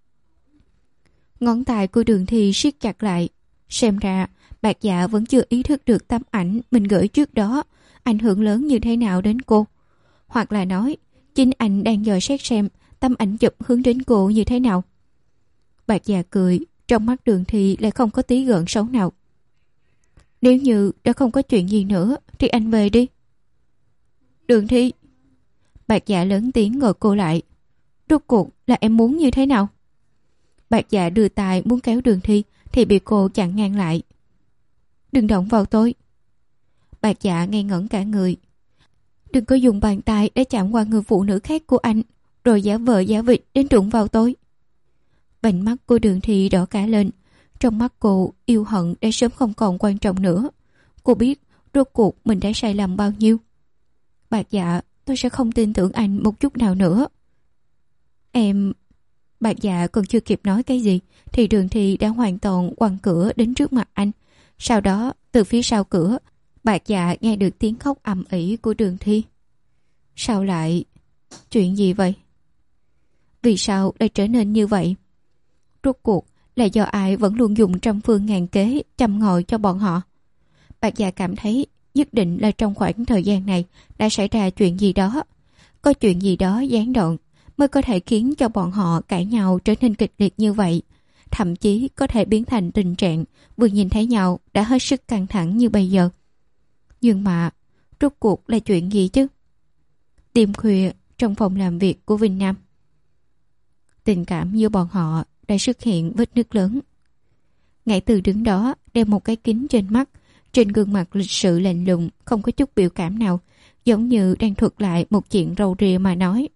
Ngón tay của Đường Thi siết chặt lại. Xem ra, Bạc Dạ vẫn chưa ý thức được tấm ảnh mình gửi trước đó ảnh hưởng lớn như thế nào đến cô. Hoặc là nói, chính anh đang dò xét xem tấm ảnh chụp hướng đến cô như thế nào. Bạc Dạ cười, trong mắt Đường Thi lại không có tí gợn xấu nào. Nếu như đã không có chuyện gì nữa thì anh về đi. Đường Thi. Bạc Dạ lớn tiếng gọi cô lại. Rốt cuộc là em muốn như thế nào? Bạc Dạ đưa tay muốn kéo Đường Thi thì bị cô chặn ngang lại. Đừng động vào tôi. Bạc Dạ ngây ngẩn cả người. Đừng có dùng bàn tay để chạm qua người phụ nữ khác của anh, rồi giả vờ giả vịt đến đụng vào tôi. Vành mắt của Đường Thi đỏ cả lên. Trong mắt cô yêu hận đã sớm không còn quan trọng nữa. Cô biết rốt cuộc mình đã sai lầm bao nhiêu. Bạc Dạ, tôi sẽ không tin tưởng anh một chút nào nữa. Em... Bạc Dạ còn chưa kịp nói cái gì thì Đường Thi đã hoàn toàn quăng cửa đến trước mặt anh. Sau đó, từ phía sau cửa, Bạc Dạ nghe được tiếng khóc ầm ĩ của Đường Thi. Sao lại... Chuyện gì vậy? Vì sao lại trở nên như vậy? Rốt cuộc là do ai vẫn luôn dùng trăm phương ngàn kế châm ngòi cho bọn họ? Bạc Dạ cảm thấy nhất định là trong khoảng thời gian này đã xảy ra chuyện gì đó. Có chuyện gì đó gián đoạn mới có thể khiến cho bọn họ cãi nhau trở nên kịch liệt như vậy. Thậm chí có thể biến thành tình trạng vừa nhìn thấy nhau đã hết sức căng thẳng như bây giờ. Nhưng mà rốt cuộc là chuyện gì chứ? Đêm khuya trong phòng làm việc của Vinh Nam, tình cảm giữa bọn họ đã xuất hiện vết nứt lớn. Ngải Từ đứng đó đeo một cái kính trên mắt, trên gương mặt lịch sự lạnh lùng, không có chút biểu cảm nào, giống như đang thuật lại một chuyện râu ria mà nói.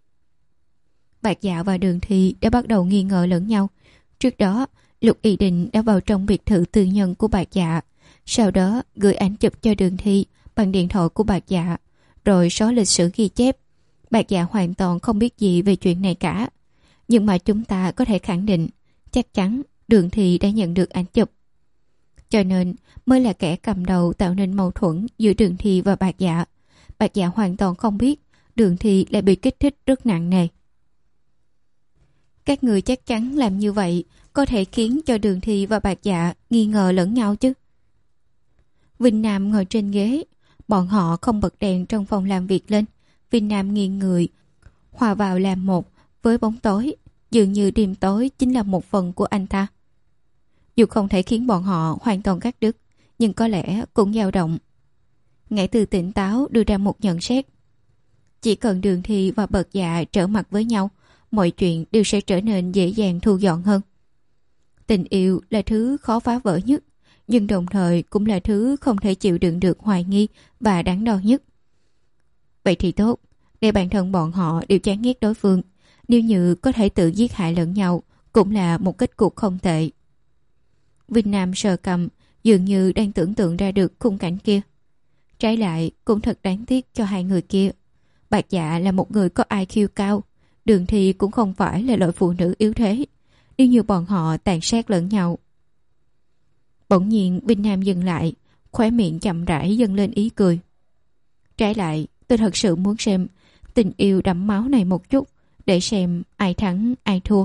Bạc Dạ và Đường Thi đã bắt đầu nghi ngờ lẫn nhau. Trước đó, Lục Y Định đã vào trong biệt thự tư nhân của Bạc Dạ, sau đó gửi ảnh chụp cho Đường Thi bằng điện thoại của Bạc Dạ, rồi xóa lịch sử ghi chép. Bạc Dạ hoàn toàn không biết gì về chuyện này cả. Nhưng mà chúng ta có thể khẳng định, chắc chắn Đường Thi đã nhận được ảnh chụp. Cho nên mới là kẻ cầm đầu tạo nên mâu thuẫn giữa Đường Thi và Bạc Dạ. Bạc Dạ hoàn toàn không biết Đường Thi lại bị kích thích rất nặng nề. Các người chắc chắn làm như vậy có thể khiến cho Đường Thi và Bạc Dạ nghi ngờ lẫn nhau chứ? Vinh Nam ngồi trên ghế. Bọn họ không bật đèn trong phòng làm việc lên. Vinh Nam nghiêng người, hòa vào làm một với bóng tối. Dường như đêm tối chính là một phần của anh ta. Dù không thể khiến bọn họ hoàn toàn cắt đứt, nhưng có lẽ cũng dao động. Ngải Từ tỉnh táo đưa ra một nhận xét. Chỉ cần Đường Thi và Bạc Dạ trở mặt với nhau, mọi chuyện đều sẽ trở nên dễ dàng thu dọn hơn. Tình yêu là thứ khó phá vỡ nhất, nhưng đồng thời cũng là thứ không thể chịu đựng được hoài nghi và đắn đo nhất. Vậy thì tốt, để bản thân bọn họ đều chán ghét đối phương, nếu như có thể tự giết hại lẫn nhau cũng là một kết cục không tệ. Vinh Nam sờ cầm, dường như đang tưởng tượng ra được khung cảnh kia. Trái lại cũng thật đáng tiếc cho hai người kia. Bạc Dạ là một người có i kiu cao, Đường Thi cũng không phải là loại phụ nữ yếu thế. Nếu như bọn họ tàn sát lẫn nhau. Bỗng nhiên Vinh Nam dừng lại, khóe miệng chậm rãi dâng lên ý cười. Trái lại, tôi thật sự muốn xem tình yêu đẫm máu này một chút, để xem ai thắng ai thua.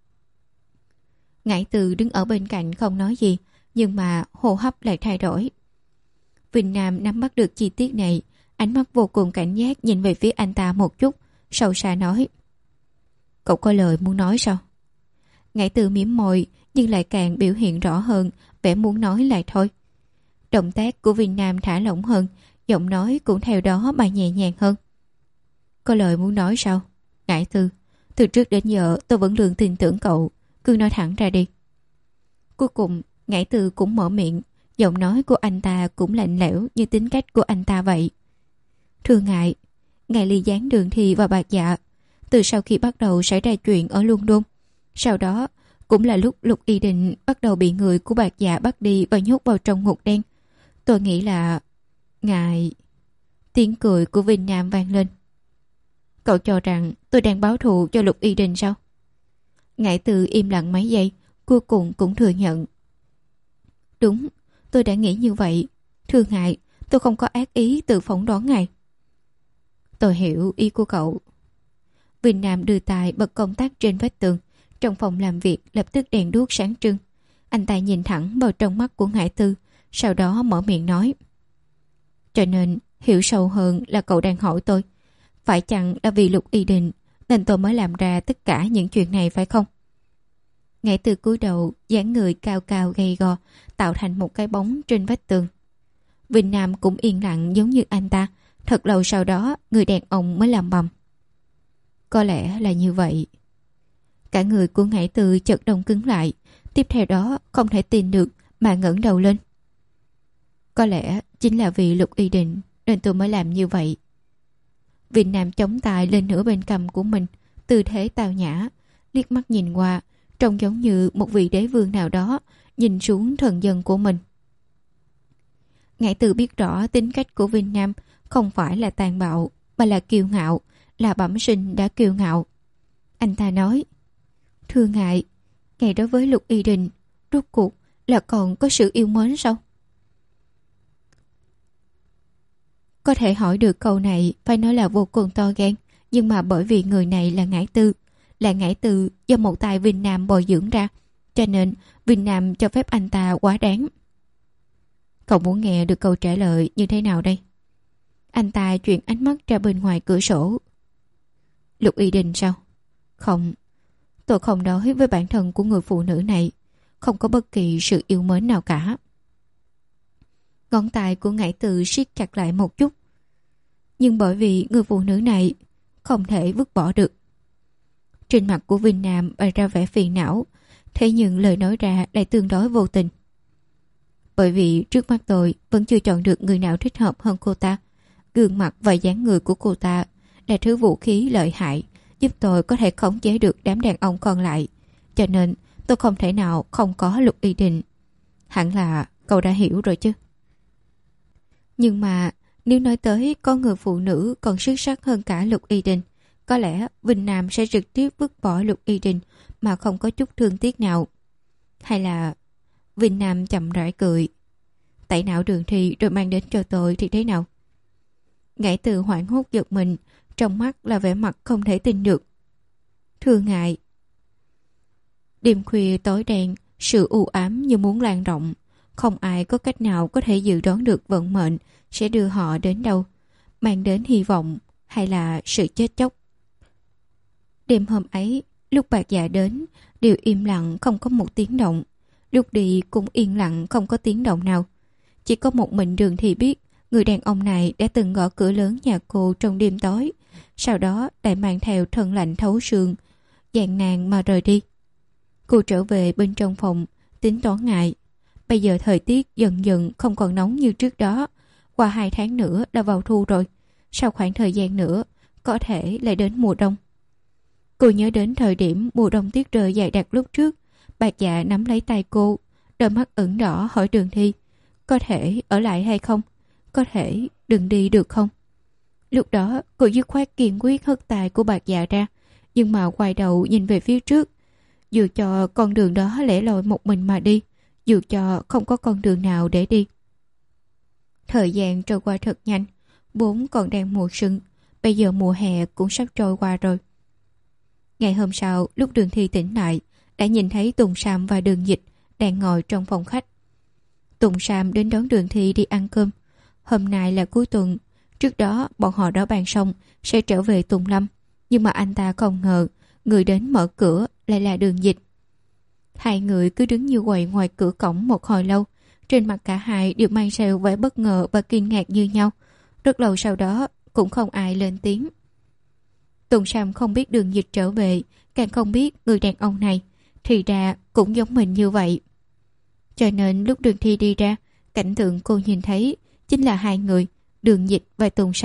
Ngải Từ đứng ở bên cạnh không nói gì, nhưng mà hô hấp lại thay đổi. Vinh Nam nắm bắt được chi tiết này, ánh mắt vô cùng cảnh giác nhìn về phía anh ta một chút, sâu xa nói. Cậu có lời muốn nói sao? Ngải Từ mím môi, nhưng lại càng biểu hiện rõ hơn, vẻ muốn nói lại thôi. Động tác của Vinh Nam thả lỏng hơn, giọng nói cũng theo đó mà nhẹ nhàng hơn. Có lời muốn nói sao? Ngải Từ, từ trước đến giờ tôi vẫn luôn tin tưởng cậu, cứ nói thẳng ra đi. Cuối cùng, Ngải Từ cũng mở miệng, giọng nói của anh ta cũng lạnh lẽo như tính cách của anh ta vậy. Thưa ngài, ngày ly gián Đường Thi và Bạc Dạ. Từ sau khi bắt đầu xảy ra chuyện ở London, sau đó cũng là lúc Lục Y Định bắt đầu bị người của Bạc Dạ bắt đi và nhốt vào trong ngục đen. Tôi nghĩ là... Ngài... Tiếng cười của Vinh Nam vang lên. Cậu cho rằng tôi đang báo thù cho Lục Y Định sao? Ngải Từ im lặng mấy giây, cuối cùng cũng thừa nhận. Đúng, tôi đã nghĩ như vậy. Thưa ngài, tôi không có ác ý tự phỏng đoán ngài. Tôi hiểu ý của cậu. Vinh Nam đưa tay bật công tắc trên vách tường. Trong phòng làm việc lập tức đèn đuốc sáng trưng. Anh ta nhìn thẳng vào trong mắt của Ngải Tư, sau đó mở miệng nói. Cho nên, hiểu sâu hơn là cậu đang hỏi tôi, phải chăng là vì Lục Y Định nên tôi mới làm ra tất cả những chuyện này phải không? Ngải Tư cúi đầu, dáng người cao cao gầy gò, tạo thành một cái bóng trên vách tường. Vinh Nam cũng yên lặng giống như anh ta. Thật lâu sau đó, người đàn ông mới làm bầm. Có lẽ là như vậy. Cả người của Ngải Tư chợt đông cứng lại, tiếp theo đó không thể tin được mà ngẩng đầu lên. Có lẽ chính là vì Lục Y Định nên tôi mới làm như vậy. Vinh Nam chống tay lên nửa bên cằm của mình, tư thế tao nhã, liếc mắt nhìn qua, trông giống như một vị đế vương nào đó nhìn xuống thần dân của mình. Ngải Từ biết rõ tính cách của Vinh Nam không phải là tàn bạo, mà là kiêu ngạo, là bẩm sinh đã kiêu ngạo. Anh ta nói, thưa ngài, ngài đối với Lục Y Định rốt cuộc là còn có sự yêu mến sao? Có thể hỏi được câu này phải nói là vô cùng to gan, nhưng mà bởi vì người này là Ngải Tư, là Ngải Tư do một tài Vinh Nam bồi dưỡng ra, cho nên Vinh Nam cho phép anh ta quá đáng. Cậu muốn nghe được câu trả lời như thế nào đây? Anh ta chuyển ánh mắt ra bên ngoài cửa sổ. Lục Y Định sao? Không, tôi không nói với bản thân của người phụ nữ này, không có bất kỳ sự yêu mến nào cả. Ngón tay của Ngải Từ siết chặt lại một chút. Nhưng bởi vì người phụ nữ này không thể vứt bỏ được. Trên mặt của Vinh Nam bày ra vẻ phiền não, thế nhưng lời nói ra lại tương đối vô tình. Bởi vì trước mắt tôi vẫn chưa chọn được người nào thích hợp hơn cô ta. Gương mặt và dáng người của cô ta là thứ vũ khí lợi hại, giúp tôi có thể khống chế được đám đàn ông còn lại. Cho nên tôi không thể nào không có Lục Y Định. Hẳn là cậu đã hiểu rồi chứ. Nhưng mà nếu nói tới có người phụ nữ còn xuất sắc hơn cả Lục Y Định, có lẽ Vinh Nam sẽ trực tiếp vứt bỏ Lục Y Định mà không có chút thương tiếc nào. Hay là... Vinh Nam chậm rãi cười. Tẩy não Đường Thi rồi mang đến cho tôi thì thế nào? Ngải Từ hoảng hốt giật mình, trong mắt là vẻ mặt không thể tin được. Thưa ngài. Đêm khuya tối đen, sự u ám như muốn lan rộng. Không ai có cách nào có thể dự đoán được vận mệnh sẽ đưa họ đến đâu, mang đến hy vọng hay là sự chết chóc. Đêm hôm ấy, lúc Bạc Dạ đến, đều im lặng không có một tiếng động. Lúc đi cũng yên lặng không có tiếng động nào. Chỉ có một mình Đường Thi biết người đàn ông này đã từng gõ cửa lớn nhà cô trong đêm tối, sau đó lại mang theo thân lạnh thấu xương, gian nan mà rời đi. Cô trở về bên trong phòng, tính toán ngại. Bây giờ thời tiết dần dần không còn nóng như trước đó. Qua hai tháng nữa đã vào thu rồi. Sau khoảng thời gian nữa, có thể lại đến mùa đông. Cô nhớ đến thời điểm mùa đông tuyết rơi dày đặc lúc trước. Bạc Dạ nắm lấy tay cô, đôi mắt ửng đỏ hỏi Đường Thi, có thể ở lại hay không? Có thể đừng đi được không? Lúc đó cô dứt khoát kiên quyết hất tay của Bạc Dạ ra, nhưng mà quay đầu nhìn về phía trước. Dù cho con đường đó lẻ loi một mình mà đi, dù cho không có con đường nào để đi. Thời gian trôi qua thật nhanh, vốn còn đang mùa xuân, bây giờ mùa hè cũng sắp trôi qua rồi. Ngày hôm sau, lúc Đường Thi tỉnh lại, đã nhìn thấy Tùng Sam và Đường Dịch đang ngồi trong phòng khách. Tùng Sam đến đón Đường Thi đi ăn cơm. Hôm nay là cuối tuần, trước đó bọn họ đã bàn xong sẽ trở về Tùng Lâm, nhưng mà anh ta không ngờ người đến mở cửa lại là Đường Dịch. Hai người cứ đứng như quầy ngoài cửa cổng một hồi lâu, trên mặt cả hai đều mang theo vẻ bất ngờ và kinh ngạc như nhau. Rất lâu sau đó cũng không ai lên tiếng. Tùng Sam không biết Đường Dịch trở về, càng không biết người đàn ông này thì ra cũng giống mình như vậy. Cho nên lúc Đường Thi đi ra, cảnh tượng cô nhìn thấy chính là hai người, Đường Dịch và Tùng Sam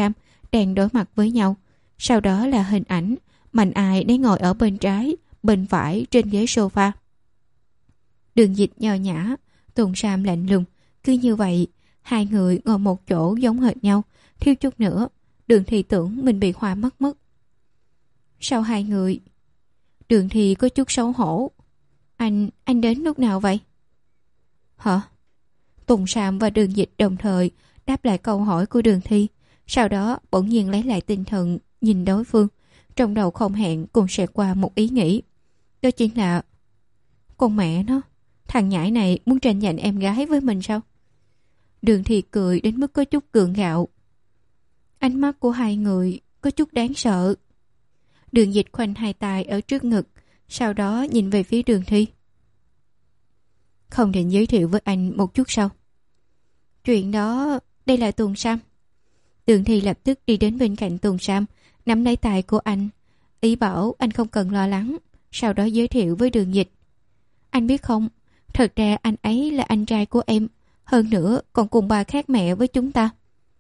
đang đối mặt với nhau. Sau đó là hình ảnh Mạnh Ai đang ngồi ở bên trái, bên phải trên ghế sofa. Đường Dịch nho nhã, Tùng Sam lạnh lùng. Cứ như vậy, hai người ngồi một chỗ giống hệt nhau. Thiếu chút nữa, Đường Thi tưởng mình bị hoa mắt mất. Sao hai người? Đường Thi có chút xấu hổ. Anh, anh đến lúc nào vậy? Hả? Tùng Sam và Đường Dịch đồng thời đáp lại câu hỏi của Đường Thi. Sau đó bỗng nhiên lấy lại tinh thần, nhìn đối phương. Trong đầu không hẹn cùng sẽ qua một ý nghĩ. Đó chính là: con mẹ nó, thằng nhãi này muốn tranh giành em gái với mình sao? Đường Thi cười đến mức có chút gượng gạo. Ánh mắt của hai người có chút đáng sợ. Đường Dịch khoanh hai tay ở trước ngực, sau đó nhìn về phía Đường Thi. Không định giới thiệu với anh một chút sao? Chuyện đó, đây là Tùng Sam. Đường Thi lập tức đi đến bên cạnh Tùng Sam, nắm lấy tay của anh, ý bảo anh không cần lo lắng, sau đó giới thiệu với Đường Dịch. Anh biết không, thật ra anh ấy là anh trai của em, hơn nữa còn cùng bà khác mẹ với chúng ta.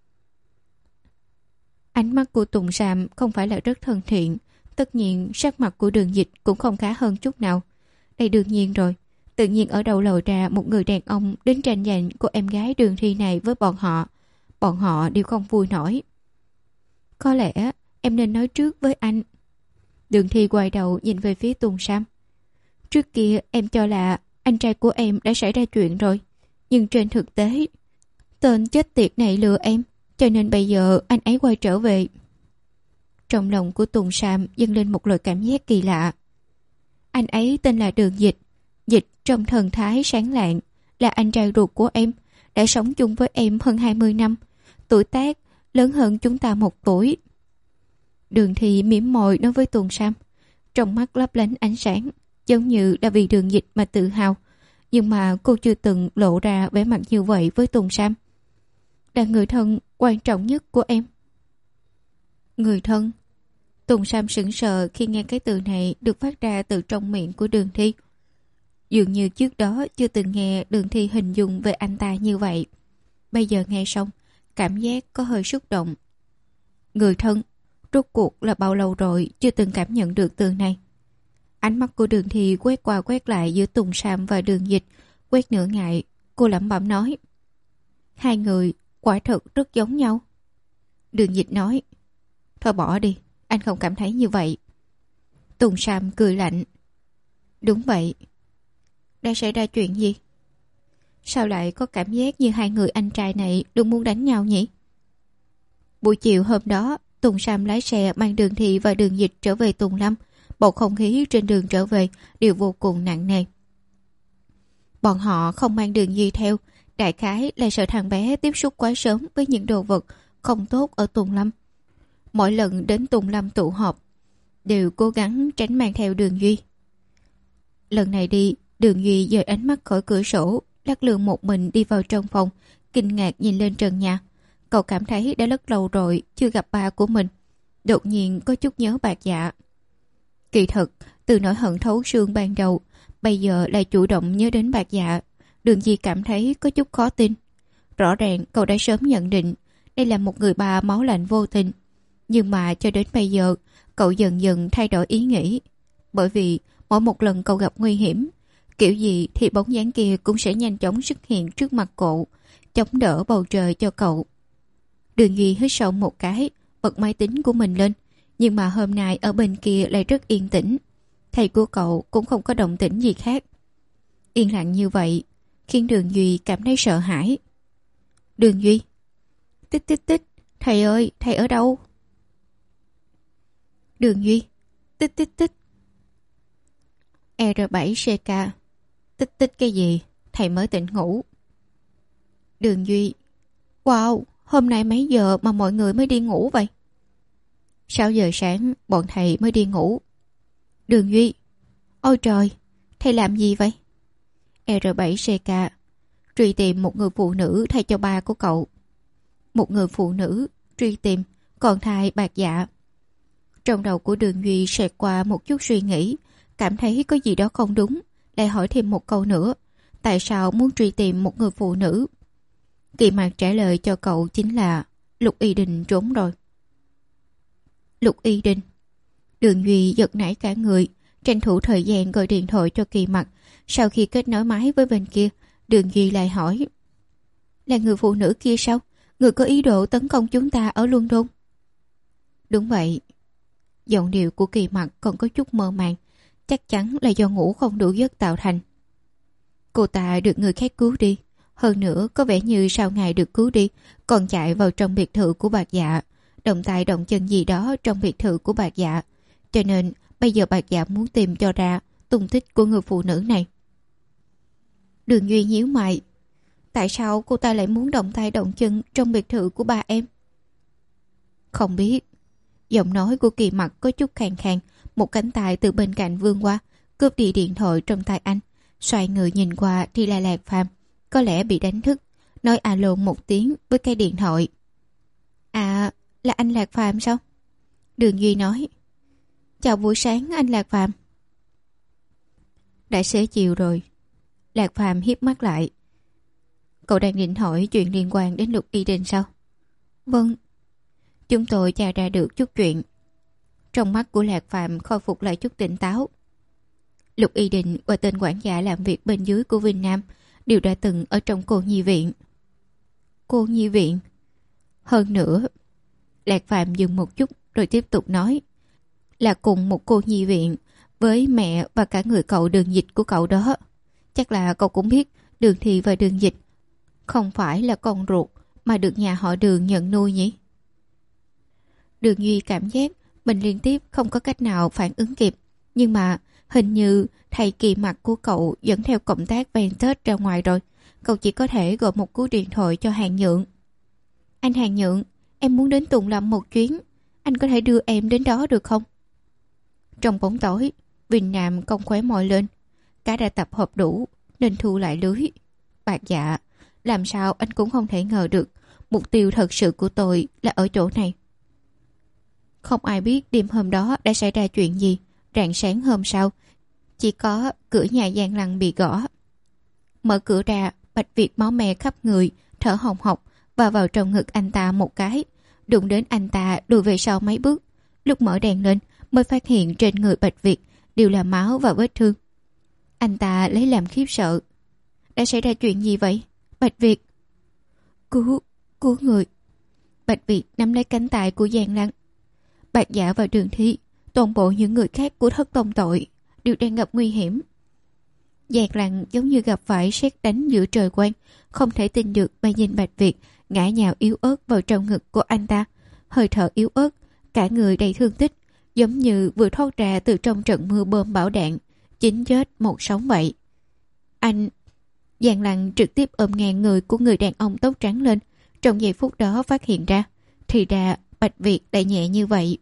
Ánh mắt của Tùng Sam không phải là rất thân thiện, tất nhiên sắc mặt của Đường Dịch cũng không khá hơn chút nào. Đây đương nhiên rồi, tự nhiên ở đâu lòi ra một người đàn ông đến tranh giành của em gái Đường Thi này với bọn họ. Bọn họ đều không vui nổi. Có lẽ em nên nói trước với anh. Đường Thi quay đầu nhìn về phía Tùng Sam. Trước kia em cho là anh trai của em đã xảy ra chuyện rồi, nhưng trên thực tế tên chết tiệt này lừa em, cho nên bây giờ anh ấy quay trở về. Trong lòng của Tùng Sam dâng lên một loại cảm giác kỳ lạ. Anh ấy tên là Đường Dịch. Dịch trong thần thái sáng lạng, là anh trai ruột của em, đã sống chung với em hơn hai mươi năm, tuổi tác lớn hơn chúng ta một tuổi. Đường Thi mỉm môi nói với Tùng Sam, trong mắt lấp lánh ánh sáng, giống như là vì Đường Dịch mà tự hào. Nhưng mà cô chưa từng lộ ra vẻ mặt như vậy với Tùng Sam. Là người thân quan trọng nhất của em. Người thân? Tùng Sam sững sờ khi nghe cái từ này được phát ra từ trong miệng của Đường Thi. Dường như trước đó chưa từng nghe Đường Thi hình dung về anh ta như vậy. Bây giờ nghe xong, cảm giác có hơi xúc động. Người thân, rốt cuộc là bao lâu rồi chưa từng cảm nhận được từ này. Ánh mắt của Đường Thi quét qua quét lại giữa Tùng Sam và Đường Dịch, quét nửa ngày, cô lẩm bẩm nói. Hai người quả thật rất giống nhau. Đường Dịch nói, thôi bỏ đi, anh không cảm thấy như vậy. Tùng Sam cười lạnh. Đúng vậy. Đã xảy ra chuyện gì? Sao lại có cảm giác như hai người anh trai này luôn muốn đánh nhau nhỉ? Buổi chiều hôm đó, Tùng Sam lái xe mang Đường Thi và Đường Dịch trở về Tùng Lâm. Bầu không khí trên đường trở về đều vô cùng nặng nề. Bọn họ không mang Đường Duy theo, đại khái là sợ thằng bé tiếp xúc quá sớm với những đồ vật không tốt ở Tùng Lâm. Mỗi lần đến Tùng Lâm tụ họp, đều cố gắng tránh mang theo Đường Duy. Lần này đi, Đường Duy dời ánh mắt khỏi cửa sổ, lắc lư một mình đi vào trong phòng, kinh ngạc nhìn lên trần nhà. Cậu cảm thấy đã rất lâu rồi chưa gặp ba của mình, đột nhiên có chút nhớ Bạc Dạ. Kỳ thực, từ nỗi hận thấu xương ban đầu, bây giờ lại chủ động nhớ đến Bạc Dạ. Đường Di cảm thấy có chút khó tin. Rõ ràng cậu đã sớm nhận định đây là một người ba máu lạnh vô tình, nhưng mà cho đến bây giờ cậu dần dần thay đổi ý nghĩ. Bởi vì mỗi một lần cậu gặp nguy hiểm, kiểu gì thì bóng dáng kia cũng sẽ nhanh chóng xuất hiện trước mặt cậu, chống đỡ bầu trời cho cậu. Đường Duy hít sâu một cái, bật máy tính của mình lên, nhưng mà hôm nay ở bên kia lại rất yên tĩnh. Thầy của cậu cũng không có động tĩnh gì khác. Yên lặng như vậy khiến Đường Duy cảm thấy sợ hãi. Đường Duy, tích tích tích, thầy ơi, thầy ở đâu? Đường Duy, tích tích tích. R bảy C K, tích tích cái gì? Thầy mới tỉnh ngủ. Đường Duy, wow, hôm nay mấy giờ mà mọi người mới đi ngủ vậy? sáu giờ sáng bọn thầy mới đi ngủ. Đường Duy, ôi trời, thầy làm gì vậy? R bảy C K, truy tìm một người phụ nữ thay cho ba của cậu. Một người phụ nữ truy tìm còn thay Bạc Dạ. Trong đầu của Đường Duy xẹt qua một chút suy nghĩ, cảm thấy có gì đó không đúng, lại hỏi thêm một câu nữa. Tại sao muốn truy tìm một người phụ nữ? Kỳ Mạc trả lời cho cậu chính là Lục Y Đình trốn rồi. Lục Y Đình. Đường Duy giật nảy cả người, tranh thủ thời gian gọi điện thoại cho Kỳ Mặc. Sau khi kết nối máy với bên kia, Đường Duy lại hỏi: là người phụ nữ kia sao? Người có ý đồ tấn công chúng ta ở London? Đúng vậy. Giọng điệu của Kỳ Mặc còn có chút mơ màng, chắc chắn là do ngủ không đủ giấc tạo thành. Cô ta được người khác cứu đi, hơn nữa có vẻ như sau ngày được cứu đi còn chạy vào trong biệt thự của Bạc Dạ, động tay động chân gì đó trong biệt thự của Bạc Dạ, cho nên bây giờ Bạc Dạ muốn tìm cho ra tung tích của người phụ nữ này. Đường Duy nhíu mày, tại sao cô ta lại muốn động tay động chân trong biệt thự của ba em? Không biết. Giọng nói của Kỳ Mặc có chút khàn khàn, một cánh tay từ bên cạnh vươn qua, cướp đi điện thoại trong tay anh. Xoay người nhìn qua thì là Lạc Phàm, có lẽ bị đánh thức, nói alo một tiếng với cái điện thoại. À, là anh Lạc Phàm sao? Đường Duy nói. Chào buổi sáng anh Lạc Phàm. Đã xế chiều rồi. Lạc Phàm hiếp mắt lại. Cậu đang định hỏi chuyện liên quan đến Lục Y Đình sao? Vâng. Chúng tôi tra ra được chút chuyện. Trong mắt của Lạc Phàm khôi phục lại chút tỉnh táo. Lục Y Đình và tên quản gia làm việc bên dưới của Vinh Nam đều đã từng ở trong cô nhi viện. Cô nhi viện? Hơn nữa, Lạc Phàm dừng một chút rồi tiếp tục nói, là cùng một cô nhi viện với mẹ và cả người cậu Đường Dịch của cậu đó. Chắc là cậu cũng biết Đường Thị và Đường Dịch không phải là con ruột mà được nhà họ Đường nhận nuôi nhỉ? Đường Duy cảm giác mình liên tiếp không có cách nào phản ứng kịp, nhưng mà hình như thầy Kỳ Mặc của cậu dẫn theo cộng tác ven Tết ra ngoài rồi. Cậu chỉ có thể gọi một cú điện thoại cho Hàng Nhượng. Anh Hàng Nhượng, em muốn đến Tùng Lâm một chuyến, anh có thể đưa em đến đó được không? Trong bóng tối, Vinh Nam cong khóe môi lên. Cá đã tập hợp đủ nên thu lại lưới. Bạc Dạ, làm sao anh cũng không thể ngờ được mục tiêu thật sự của tôi là ở chỗ này. Không ai biết đêm hôm đó đã xảy ra chuyện gì. Rạng sáng hôm sau, chỉ có cửa nhà Giang Lăng bị gõ. Mở cửa ra, Bạch Việt máu me khắp người, thở hồng hộc và vào trong ngực anh ta một cái, đụng đến anh ta lùi về sau mấy bước. Lúc mở đèn lên mới phát hiện trên người Bạch Việt đều là máu và vết thương. Anh ta lấy làm khiếp sợ. Đã xảy ra chuyện gì vậy? Bạch Việt. Cứu, cứu người. Bạch Việt nắm lấy cánh tay của Giang Lăng. Bạc Dạ và Đường Thi, toàn bộ những người khác của thất tông tội đều đang gặp nguy hiểm. Giang Lăng giống như gặp phải sét đánh giữa trời quang, không thể tin được mà nhìn Bạch Việt ngã nhào yếu ớt vào trong ngực của anh ta, hơi thở yếu ớt, cả người đầy thương tích, giống như vừa thoát ra từ trong trận mưa bom bão đạn, chín chết một sống vậy. Anh... Giang Lăng trực tiếp ôm ngang người của người đàn ông tóc trắng lên, trong giây phút đó phát hiện ra, thì ra Bạch Việt lại nhẹ như vậy.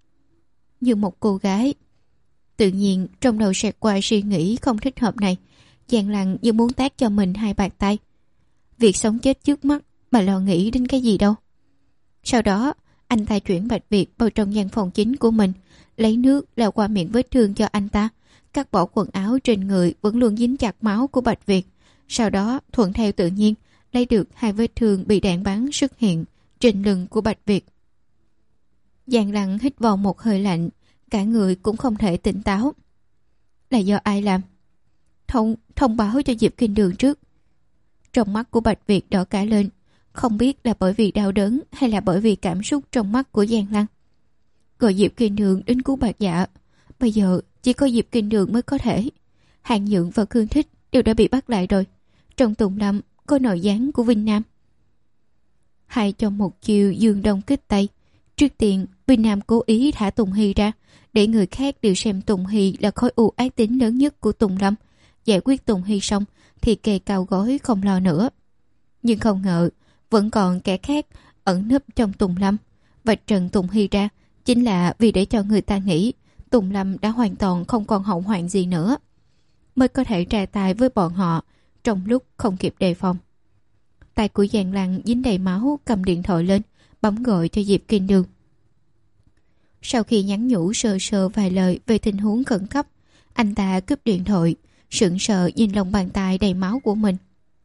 Như một cô gái. Tự nhiên trong đầu xẹt qua suy nghĩ không thích hợp này. Giang Lăng như muốn tát cho mình hai bàn tay. Việc sống chết trước mắt mà lo nghĩ đến cái gì đâu. Sau đó anh ta chuyển Bạch Việt vào trong gian phòng chính của mình, lấy nước lau qua miệng vết thương cho anh ta, cắt bỏ quần áo trên người vẫn luôn dính chặt máu của Bạch Việt. Sau đó thuận theo tự nhiên lấy được hai vết thương bị đạn bắn xuất hiện trên lưng của Bạch Việt. Giang Lăng hít vào một hơi lạnh, cả người cũng không thể tỉnh táo. Là do ai làm? Thông, thông báo cho Diệp Kinh Đường trước. Trong mắt của Bạch Việt đỏ cả lên, không biết là bởi vì đau đớn hay là bởi vì cảm xúc trong mắt của Giang Lăng. Gọi Diệp Kinh Đường đến cứu Bạc Dạ, bây giờ chỉ có Diệp Kinh Đường mới có thể. Hàng Nhượng và Cương Thích đều đã bị bắt lại rồi. Trong Tùng Lâm có nội gián của Vinh Nam. Hai trong một chiều dương đông kích tây. Trước tiên, Vinh Nam cố ý thả Tùng Hy ra, để người khác đều xem Tùng Hy là khối u ác tính lớn nhất của Tùng Lâm. Giải quyết Tùng Hy xong thì kề cao gối không lo nữa. Nhưng không ngờ, vẫn còn kẻ khác ẩn nấp trong Tùng Lâm. Vạch trần Tùng Hy ra chính là vì để cho người ta nghĩ Tùng Lâm đã hoàn toàn không còn hậu hoạn gì nữa, mới có thể ra tay với bọn họ trong lúc không kịp đề phòng. Tay của Giang Lăng dính đầy máu, cầm điện thoại lên bấm gọi cho Diệp Kinh Đường. Sau khi nhắn nhủ sơ sơ vài lời về tình huống khẩn cấp, anh ta cúp điện thoại, sững sờ nhìn lòng bàn tay đầy máu của mình.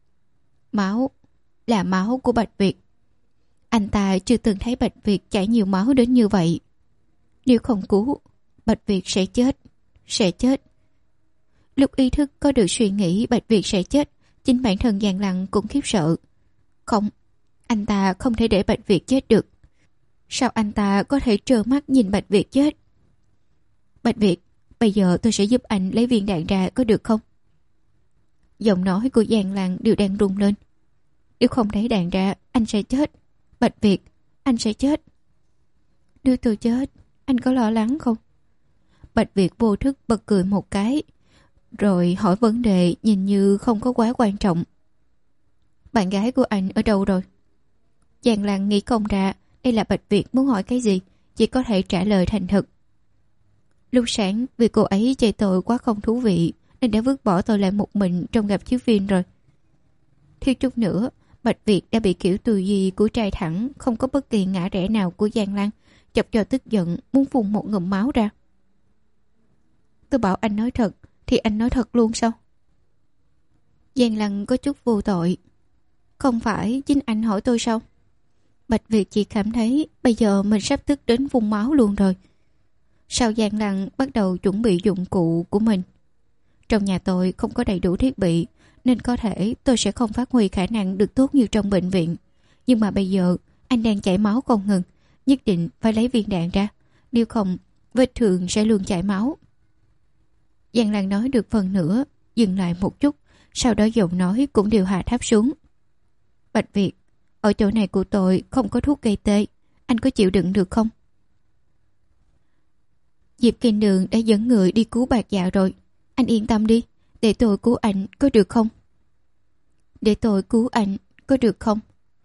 Máu là máu của Bạch Việt. Anh ta chưa từng thấy Bạch Việt chảy nhiều máu đến như vậy. Nếu không cứu, Bạch Việt sẽ chết, sẽ chết. Lúc ý thức có được suy nghĩ Bạch Việt sẽ chết, chính bản thân Giang Lăng cũng khiếp sợ. Không, anh ta không thể để Bạch Việt chết được. Sao anh ta có thể trơ mắt nhìn Bạch Việt chết? Bạch Việt, bây giờ tôi sẽ giúp anh lấy viên đạn ra, có được không? Giọng nói của Giang Lăng đều đang rung lên. Nếu không lấy đạn ra, anh sẽ chết. Bạch Việt, anh sẽ chết. Nếu tôi chết, anh có lo lắng không? Bạch Việt vô thức bật cười một cái, rồi hỏi vấn đề nhìn như không có quá quan trọng. Bạn gái của anh ở đâu rồi? Giang Lăng nghĩ không ra đây là Bạch Việt muốn hỏi cái gì, chỉ có thể trả lời thành thực. Lúc sáng vì cô ấy chê tôi quá không thú vị nên đã vứt bỏ tôi lại một mình trong gặp chiếu phim rồi. Thiếu chút nữa, Bạch Việt đã bị kiểu tư duy của trai thẳng, không có bất kỳ ngã rẽ nào của Giang Lăng chọc cho tức giận, muốn phun một ngụm máu ra. Tôi bảo anh nói thật, thì anh nói thật luôn sao? Giang Lăng có chút vô tội. Không phải chính anh hỏi tôi sao? Bạch Việt chỉ cảm thấy bây giờ mình sắp tức đến phun máu luôn rồi. Sao Giang Lăng bắt đầu chuẩn bị dụng cụ của mình? Trong nhà tôi không có đầy đủ thiết bị, nên có thể tôi sẽ không phát huy khả năng được tốt như trong bệnh viện. Nhưng mà bây giờ anh đang chảy máu không ngừng, nhất định phải lấy viên đạn ra, nếu không vết thương sẽ luôn chảy máu. Giang Lăng nói được phần nữa, dừng lại một chút, sau đó giọng nói cũng đều hạ thấp xuống. Bạch Việt, ở chỗ này của tôi không có thuốc gây tê, anh có chịu đựng được không? Diệp Kinh Đường đã dẫn người đi cứu Bạc Dạ rồi, anh yên tâm đi, để tôi cứu anh có được không? Để tôi cứu anh có được không?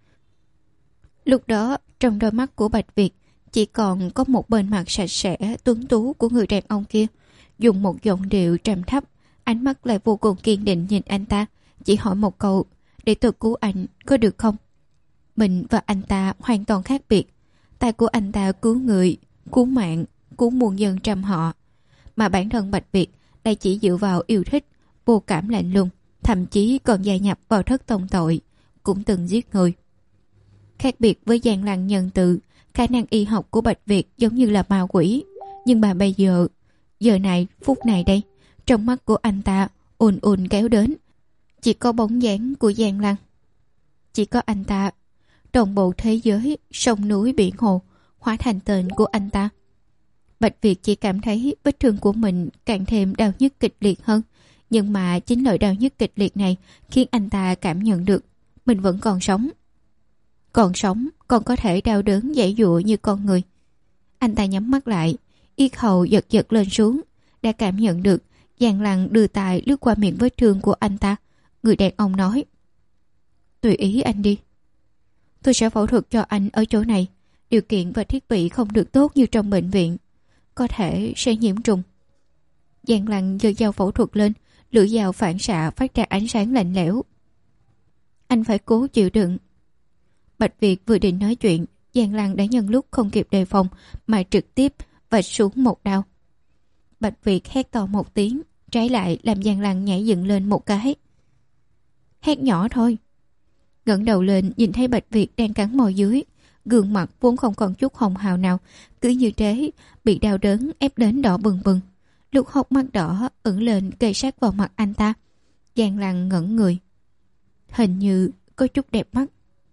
Lúc đó trong đôi mắt của Bạch Việt chỉ còn có một bên mặt sạch sẽ tuấn tú của người đàn ông kia, dùng một giọng điệu trầm thấp, ánh mắt lại vô cùng kiên định nhìn anh ta, chỉ hỏi một câu, để tôi cứu anh có được không? Mình và anh ta hoàn toàn khác biệt. Tay của anh ta cứu người, cứu mạng, cứu muôn dân trăm họ, mà bản thân Bạch Việt lại chỉ dựa vào yêu thích, vô cảm lạnh lùng, thậm chí còn gia nhập vào thất tông tội, cũng từng giết người. Khác biệt với Giang Lăng nhân từ, khả năng y học của Bạch Việt giống như là ma quỷ, nhưng mà bây giờ, giờ này, phút này đây, trong mắt của anh ta ùn ùn kéo đến, chỉ có bóng dáng của Giang Lăng. Chỉ có anh ta, toàn bộ thế giới, sông núi biển hồ, hóa thành tên của anh ta. Bạch Việt chỉ cảm thấy vết thương của mình càng thêm đau nhức kịch liệt hơn, nhưng mà chính lời đau nhức kịch liệt này khiến anh ta cảm nhận được mình vẫn còn sống. Còn sống, còn có thể đau đớn giãy giụa như con người. Anh ta nhắm mắt lại, yết hầu giật giật lên xuống, đã cảm nhận được Giang Lăng đưa tay lướt qua miệng vết thương của anh ta. Người đàn ông nói, tùy ý anh đi. Tôi sẽ phẫu thuật cho anh ở chỗ này. Điều kiện và thiết bị không được tốt như trong bệnh viện, có thể sẽ nhiễm trùng. Giang Lăng giơ dao phẫu thuật lên, lưỡi dao phản xạ phát ra ánh sáng lạnh lẽo. Anh phải cố chịu đựng. Bạch Việt vừa định nói chuyện, Giang Lăng đã nhân lúc không kịp đề phòng mà trực tiếp vạch xuống một đao. Bạch Việt hét to một tiếng, trái lại làm Giang Lăng nhảy dựng lên một cái. Hét nhỏ thôi. Ngẩng đầu lên nhìn thấy Bạch Việt đang cắn môi dưới, gương mặt vốn không còn chút hồng hào nào, cứ như thế bị đau đớn ép đến đỏ bừng bừng. Lúc hốc mắt đỏ ửng lên kề sát vào mặt anh ta. Giang Lăng ngẩn người, hình như có chút đẹp mắt.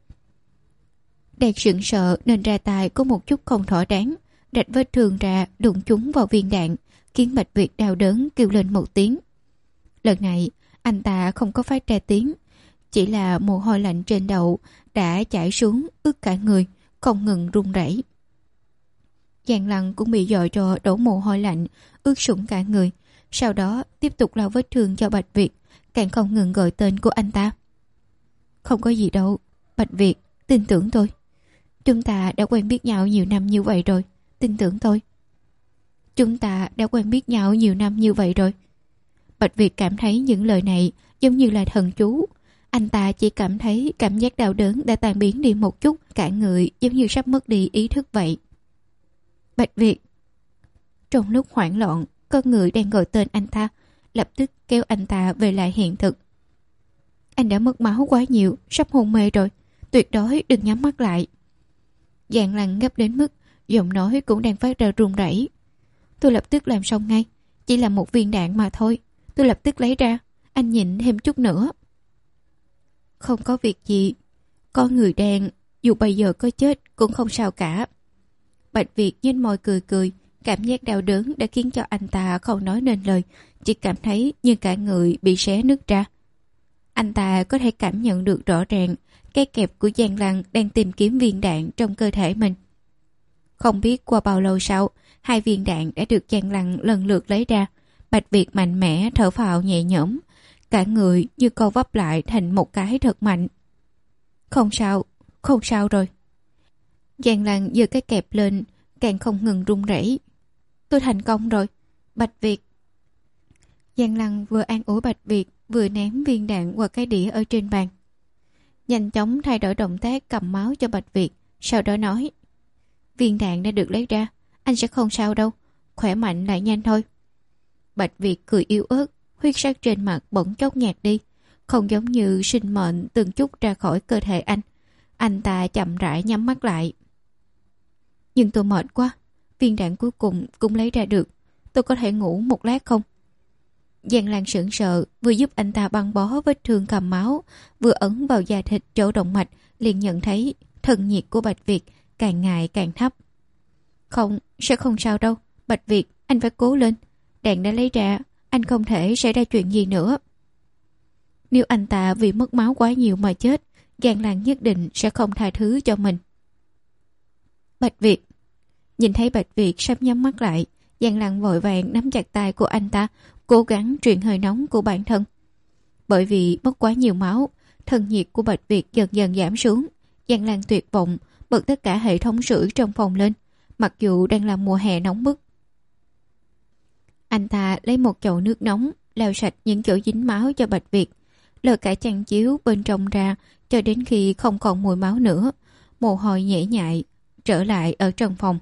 Đang sững sờ nên ra tay có một chút không thỏa đáng, rạch vết thương ra đụng chúng vào viên đạn, khiến Bạch Việt đau đớn kêu lên một tiếng. Lần này anh ta không có phát ra tiếng, chỉ là mồ hôi lạnh trên đầu đã chảy xuống ướt cả người, không ngừng run rẩy. Giang Lăng cũng bị dọa cho đổ mồ hôi lạnh ướt sũng cả người, sau đó tiếp tục lau vết thương cho Bạch Việt, càng không ngừng gọi tên của anh ta. Không có gì đâu, Bạch Việt, tin tưởng tôi. Chúng ta đã quen biết nhau nhiều năm như vậy rồi, tin tưởng tôi. Chúng ta đã quen biết nhau nhiều năm như vậy rồi. Bạch Việt cảm thấy những lời này giống như là thần chú. Anh ta chỉ cảm thấy cảm giác đau đớn đã tan biến đi một chút, cả người giống như sắp mất đi ý thức vậy. Bạch Việt. Trong lúc hoảng loạn, con người đang gọi tên anh ta lập tức kéo anh ta về lại hiện thực. Anh đã mất máu quá nhiều, sắp hôn mê rồi, tuyệt đối đừng nhắm mắt lại. Giang Lăng gấp đến mức giọng nói cũng đang phát ra run rẩy. Tôi lập tức làm xong ngay. Chỉ là một viên đạn mà thôi. Tôi lập tức lấy ra. Anh nhịn thêm chút nữa. Không có việc gì. Con người đen dù bây giờ có chết cũng không sao cả. Bạch Việt nhếch môi cười cười. Cảm giác đau đớn đã khiến cho anh ta không nói nên lời. Chỉ cảm thấy như cả người bị xé nứt ra. Anh ta có thể cảm nhận được rõ ràng cái kẹp của Giang Lăng đang tìm kiếm viên đạn trong cơ thể mình. Không biết qua bao lâu sau, hai viên đạn đã được Giang Lăng lần lượt lấy ra. Bạch Việt mạnh mẽ thở phào nhẹ nhõm, cả người như co vấp lại thành một cái thật mạnh. Không sao, không sao rồi. Giang Lăng giơ cái kẹp lên, càng không ngừng run rẩy. Tôi thành công rồi, Bạch Việt. Giang Lăng vừa an ủi Bạch Việt, vừa ném viên đạn qua cái đĩa ở trên bàn. Nhanh chóng thay đổi động tác cầm máu cho Bạch Việt, sau đó nói: viên đạn đã được lấy ra, anh sẽ không sao đâu, khỏe mạnh lại nhanh thôi. Bạch Việt cười yếu ớt, huyết sắc trên mặt bỗng chốc nhạt đi, không giống như sinh mệnh từng chút ra khỏi cơ thể anh. Anh ta chậm rãi nhắm mắt lại. Nhưng tôi mệt quá, viên đạn cuối cùng cũng lấy ra được, tôi có thể ngủ một lát không? Giang Lan sững sờ, vừa giúp anh ta băng bó vết thương cầm máu, vừa ấn vào da thịt chỗ động mạch, liền nhận thấy thân nhiệt của Bạch Việt càng ngày càng thấp. Không, sẽ không sao đâu, Bạch Việt, anh phải cố lên. Đạn đã lấy ra, anh không thể xảy ra chuyện gì nữa. Nếu anh ta vì mất máu quá nhiều mà chết, Giang Lan nhất định sẽ không tha thứ cho mình. Bạch Việt. Nhìn thấy Bạch Việt sắp nhắm mắt lại, Giang Lan vội vàng nắm chặt tay của anh ta, cố gắng truyền hơi nóng của bản thân. Bởi vì mất quá nhiều máu, thân nhiệt của Bạch Việt dần dần giảm xuống. Giang Lan tuyệt vọng, bật tất cả hệ thống sưởi trong phòng lên, mặc dù đang là mùa hè nóng bức. Anh ta lấy một chậu nước nóng, lau sạch những chỗ dính máu cho Bạch Việt, lôi cả chăn chiếu bên trong ra cho đến khi không còn mùi máu nữa. Mồ hôi nhễ nhại trở lại ở trong phòng.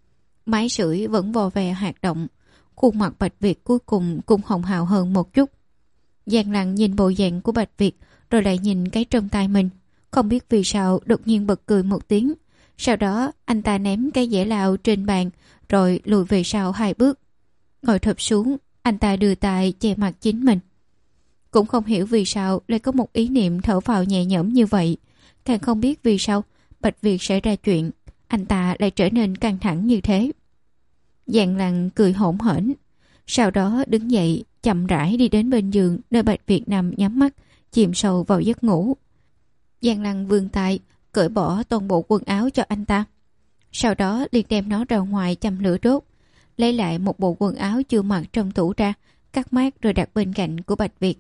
Máy sưởi vẫn vò vè hoạt động. Khuôn mặt Bạch Việt cuối cùng cũng hồng hào hơn một chút. Giang Lăng nhìn bộ dạng của Bạch Việt, rồi lại nhìn cái trong tay mình. Không biết vì sao đột nhiên bật cười một tiếng. Sau đó anh ta ném cái dẻ lao trên bàn, rồi lùi về sau hai bước. Ngồi thụp xuống, anh ta đưa tay che mặt chính mình. Cũng không hiểu vì sao lại có một ý niệm thở phào nhẹ nhõm như vậy. Càng không biết vì sao Bạch Việt xảy ra chuyện, anh ta lại trở nên căng thẳng như thế. Giang Lăng cười hổn hển, sau đó đứng dậy chậm rãi đi đến bên giường nơi Bạch Việt nằm nhắm mắt chìm sâu vào giấc ngủ. Giang Lăng vươn tay cởi bỏ toàn bộ quần áo cho anh ta, sau đó liền đem nó ra ngoài châm lửa đốt, lấy lại một bộ quần áo chưa mặc trong tủ ra, cắt mát rồi đặt bên cạnh của Bạch Việt.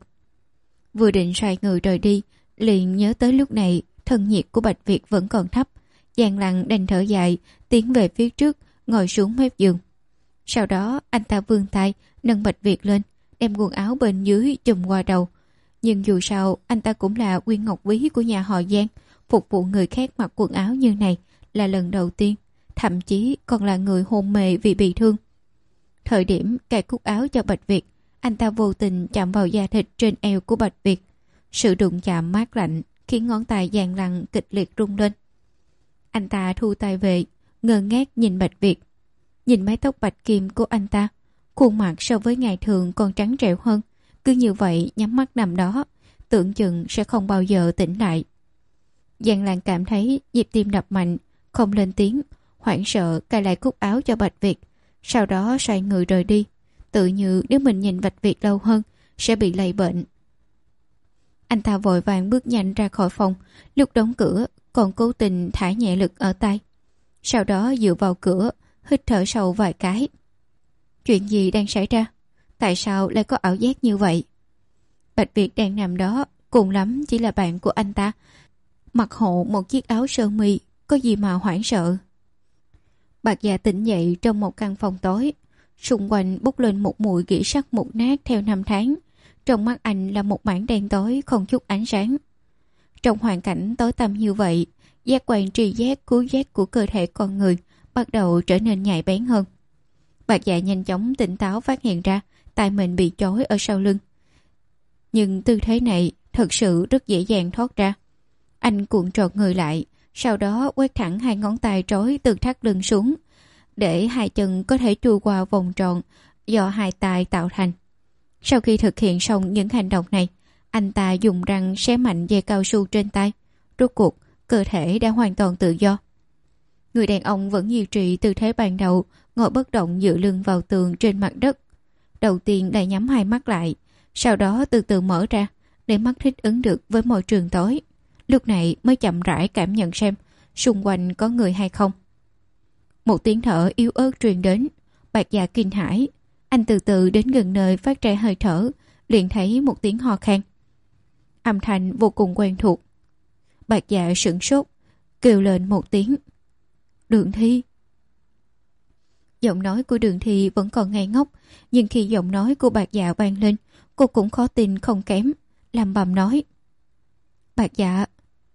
Vừa định xoay người rời đi, liền nhớ tới lúc này thân nhiệt của Bạch Việt vẫn còn thấp. Giang Lăng đành thở dài, tiến về phía trước, ngồi xuống mép giường. Sau đó anh ta vươn tay nâng Bạch Việt lên, đem quần áo bên dưới chùm qua đầu. Nhưng dù sao anh ta cũng là Quyên Ngọc Quý của nhà họ Giang, phục vụ người khác mặc quần áo như này là lần đầu tiên, thậm chí còn là người hôn mê vì bị thương. Thời điểm cài cúc áo cho Bạch Việt, anh ta vô tình chạm vào da thịt trên eo của Bạch Việt. Sự đụng chạm mát lạnh khiến ngón tay Giang Lăng kịch liệt rung lên. Anh ta thu tay về, ngơ ngác nhìn Bạch Việt. Nhìn mái tóc bạch kim của anh ta, khuôn mặt so với ngày thường còn trắng trẻo hơn. Cứ như vậy nhắm mắt nằm đó, tưởng chừng sẽ không bao giờ tỉnh lại. Giang Lan cảm thấy nhịp tim đập mạnh, không lên tiếng, hoảng sợ cài lại cúc áo cho Bạch Việt, sau đó xoay người rời đi, tự như nếu mình nhìn Bạch Việt lâu hơn sẽ bị lây bệnh. Anh ta vội vàng bước nhanh ra khỏi phòng, lúc đóng cửa còn cố tình thả nhẹ lực ở tay, sau đó dựa vào cửa hít thở sâu vài cái. Chuyện gì đang xảy ra? Tại sao lại có ảo giác như vậy? Bạch Việt đang nằm đó, cùng lắm chỉ là bạn của anh ta, mặc hộ một chiếc áo sơ mi, có gì mà hoảng sợ. Bạc Dạ tỉnh dậy trong một căn phòng tối, xung quanh bốc lên một mùi gỉ sắt mục nát theo năm tháng. Trong mắt anh là một mảng đen tối không chút ánh sáng. Trong hoàn cảnh tối tăm như vậy, giác quan tri giác khứu giác của cơ thể con người bắt đầu trở nên nhạy bén hơn. Bạc Dạ nhanh chóng tỉnh táo phát hiện ra tay mình bị trói ở sau lưng. Nhưng tư thế này thật sự rất dễ dàng thoát ra. Anh cuộn tròn người lại, sau đó quét thẳng hai ngón tay trói từ thắt lưng xuống. để hai chân có thể trôi qua vòng tròn do hai tay tạo thành. Sau khi thực hiện xong những hành động này, anh ta dùng răng xé mạnh dây cao su trên tay. Rốt cuộc, cơ thể đã hoàn toàn tự do. Người đàn ông vẫn duy trì tư thế ban đầu, ngồi bất động dựa lưng vào tường trên mặt đất. Đầu tiên là nhắm hai mắt lại, sau đó từ từ mở ra, để mắt thích ứng được với môi trường tối. Lúc này mới chậm rãi cảm nhận xem xung quanh có người hay không. Một tiếng thở yếu ớt truyền đến. Bạc Dạ kinh hãi. Anh từ từ đến gần nơi phát ra hơi thở, liền thấy một tiếng ho khan. Âm thanh vô cùng quen thuộc. Bạc Dạ sửng sốt, kêu lên một tiếng. Đường Thi. Giọng nói của Đường Thi vẫn còn ngây ngốc, nhưng khi giọng nói của Bạc Dạ vang lên, cô cũng khó tin không kém, làm bầm nói. Bạc Dạ.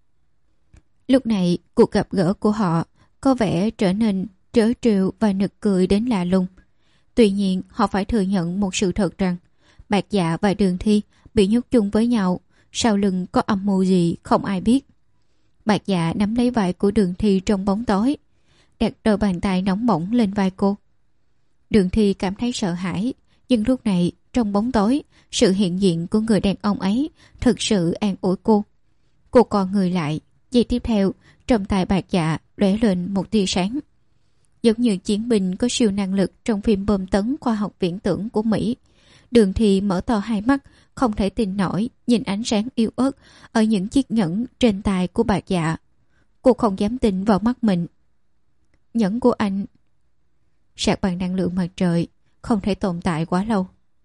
Lúc này, cuộc gặp gỡ của họ có vẻ trở nên trớ trêu và nực cười đến lạ lùng. Tuy nhiên, họ phải thừa nhận một sự thật rằng Bạc Dạ và Đường Thi bị nhốt chung với nhau, sau lưng có âm mưu gì không ai biết. Bạc Dạ nắm lấy vai của Đường Thi trong bóng tối, đặt đôi bàn tay nóng bỏng lên vai cô. Đường Thi cảm thấy sợ hãi, nhưng lúc này trong bóng tối, sự hiện diện của người đàn ông ấy thực sự an ủi cô. Cô còn người lại, giây tiếp theo trong tay Bạc Dạ lóe lên một tia sáng. Giống như chiến binh có siêu năng lực trong phim bom tấn khoa học viễn tưởng của Mỹ. Đường Thi mở to hai mắt, không thể tin nổi nhìn ánh sáng yếu ớt ở những chiếc nhẫn trên tay của Bạc Dạ. Cô không dám tin vào mắt mình. Nhẫn của anh sạc bằng năng lượng mặt trời, không thể tồn tại quá lâu.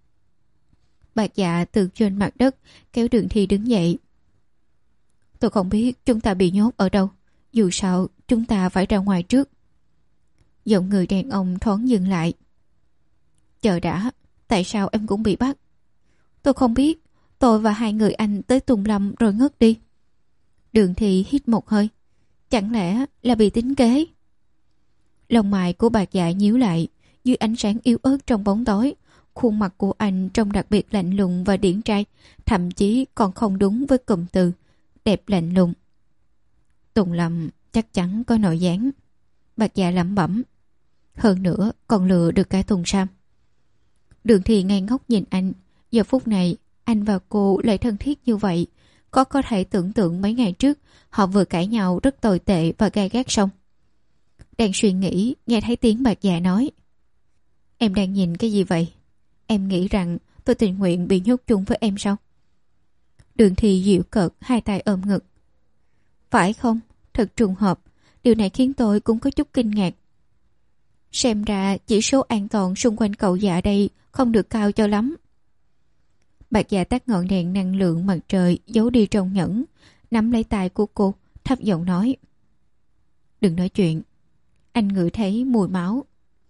Bạc Dạ từ trên mặt đất kéo Đường Thi đứng dậy. Tôi không biết chúng ta bị nhốt ở đâu, dù sao chúng ta phải ra ngoài trước. Giọng người đàn ông thoáng dừng lại. Chờ đã, tại sao em cũng bị bắt? Tôi không biết, tôi và hai người anh tới Tùng Lâm rồi ngất đi. Đường Thi hít một hơi. Chẳng lẽ là bị tính kế? Lông mày của Bạc Dạ nhíu lại, dưới ánh sáng yếu ớt trong bóng tối, khuôn mặt của anh trông đặc biệt lạnh lùng và điển trai, thậm chí còn không đúng với cụm từ đẹp lạnh lùng. Tùng Lâm chắc chắn có nội gián. Bạc Dạ lẩm bẩm. Hơn nữa còn lừa được cả Tùng Sam. Đường Thi ngây ngốc nhìn anh. Giờ phút này anh và cô lại thân thiết như vậy. Có có thể tưởng tượng mấy ngày trước họ vừa cãi nhau rất tồi tệ và gai gắt xong. Đang suy nghĩ, nghe thấy tiếng Bạc Dạ nói. Em đang nhìn cái gì vậy? Em nghĩ rằng tôi tình nguyện bị nhốt chung với em sao? Đường Thi dịu cợt, hai tay ôm ngực. Phải không? Thật trùng hợp. Điều này khiến tôi cũng có chút kinh ngạc. Xem ra chỉ số an toàn xung quanh cậu Dạ đây không được cao cho lắm. Bạc Dạ tắt ngọn đèn năng lượng mặt trời giấu đi trong nhẫn, nắm lấy tay của cô, thấp giọng nói. Đừng nói chuyện. Anh ngửi thấy mùi máu.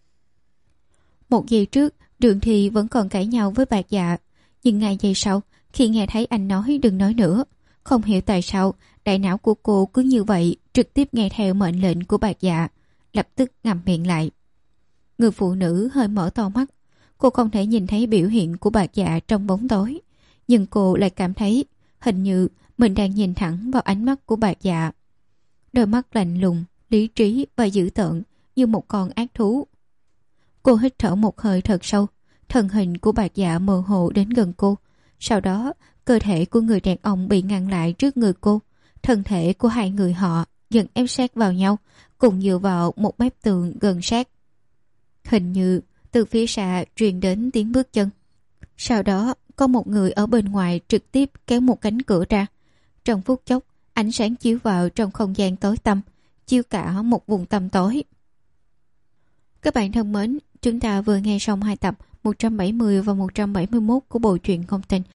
Một giây trước, Đường Thi vẫn còn cãi nhau với Bạc Dạ, nhưng ngay giây sau, khi nghe thấy anh nói đừng nói nữa, không hiểu tại sao đại não của cô cứ như vậy trực tiếp nghe theo mệnh lệnh của Bạc Dạ, lập tức ngậm miệng lại. Người phụ nữ hơi mở to mắt. Cô không thể nhìn thấy biểu hiện của Bạc Dạ trong bóng tối, nhưng cô lại cảm thấy hình như mình đang nhìn thẳng vào ánh mắt của Bạc Dạ. Đôi mắt lạnh lùng, lý trí và dữ tợn như một con ác thú. Cô hít thở một hơi thật sâu. Thân hình của Bạc Dạ mơ hồ đến gần cô. Sau đó, cơ thể của người đàn ông bị ngăn lại trước người cô. Thân thể của hai người họ dần ép sát vào nhau, cùng dựa vào một mép tường gần sát. Hình như từ phía xa truyền đến tiếng bước chân. Sau đó, có một người ở bên ngoài trực tiếp kéo một cánh cửa ra. Trong phút chốc, ánh sáng chiếu vào trong không gian tối tăm, chiếu cả một vùng tăm tối. Các bạn thân mến, chúng ta vừa nghe xong hai tập một trăm bảy mươi và một trăm bảy mươi mốt của bộ truyện Ngôn Tình.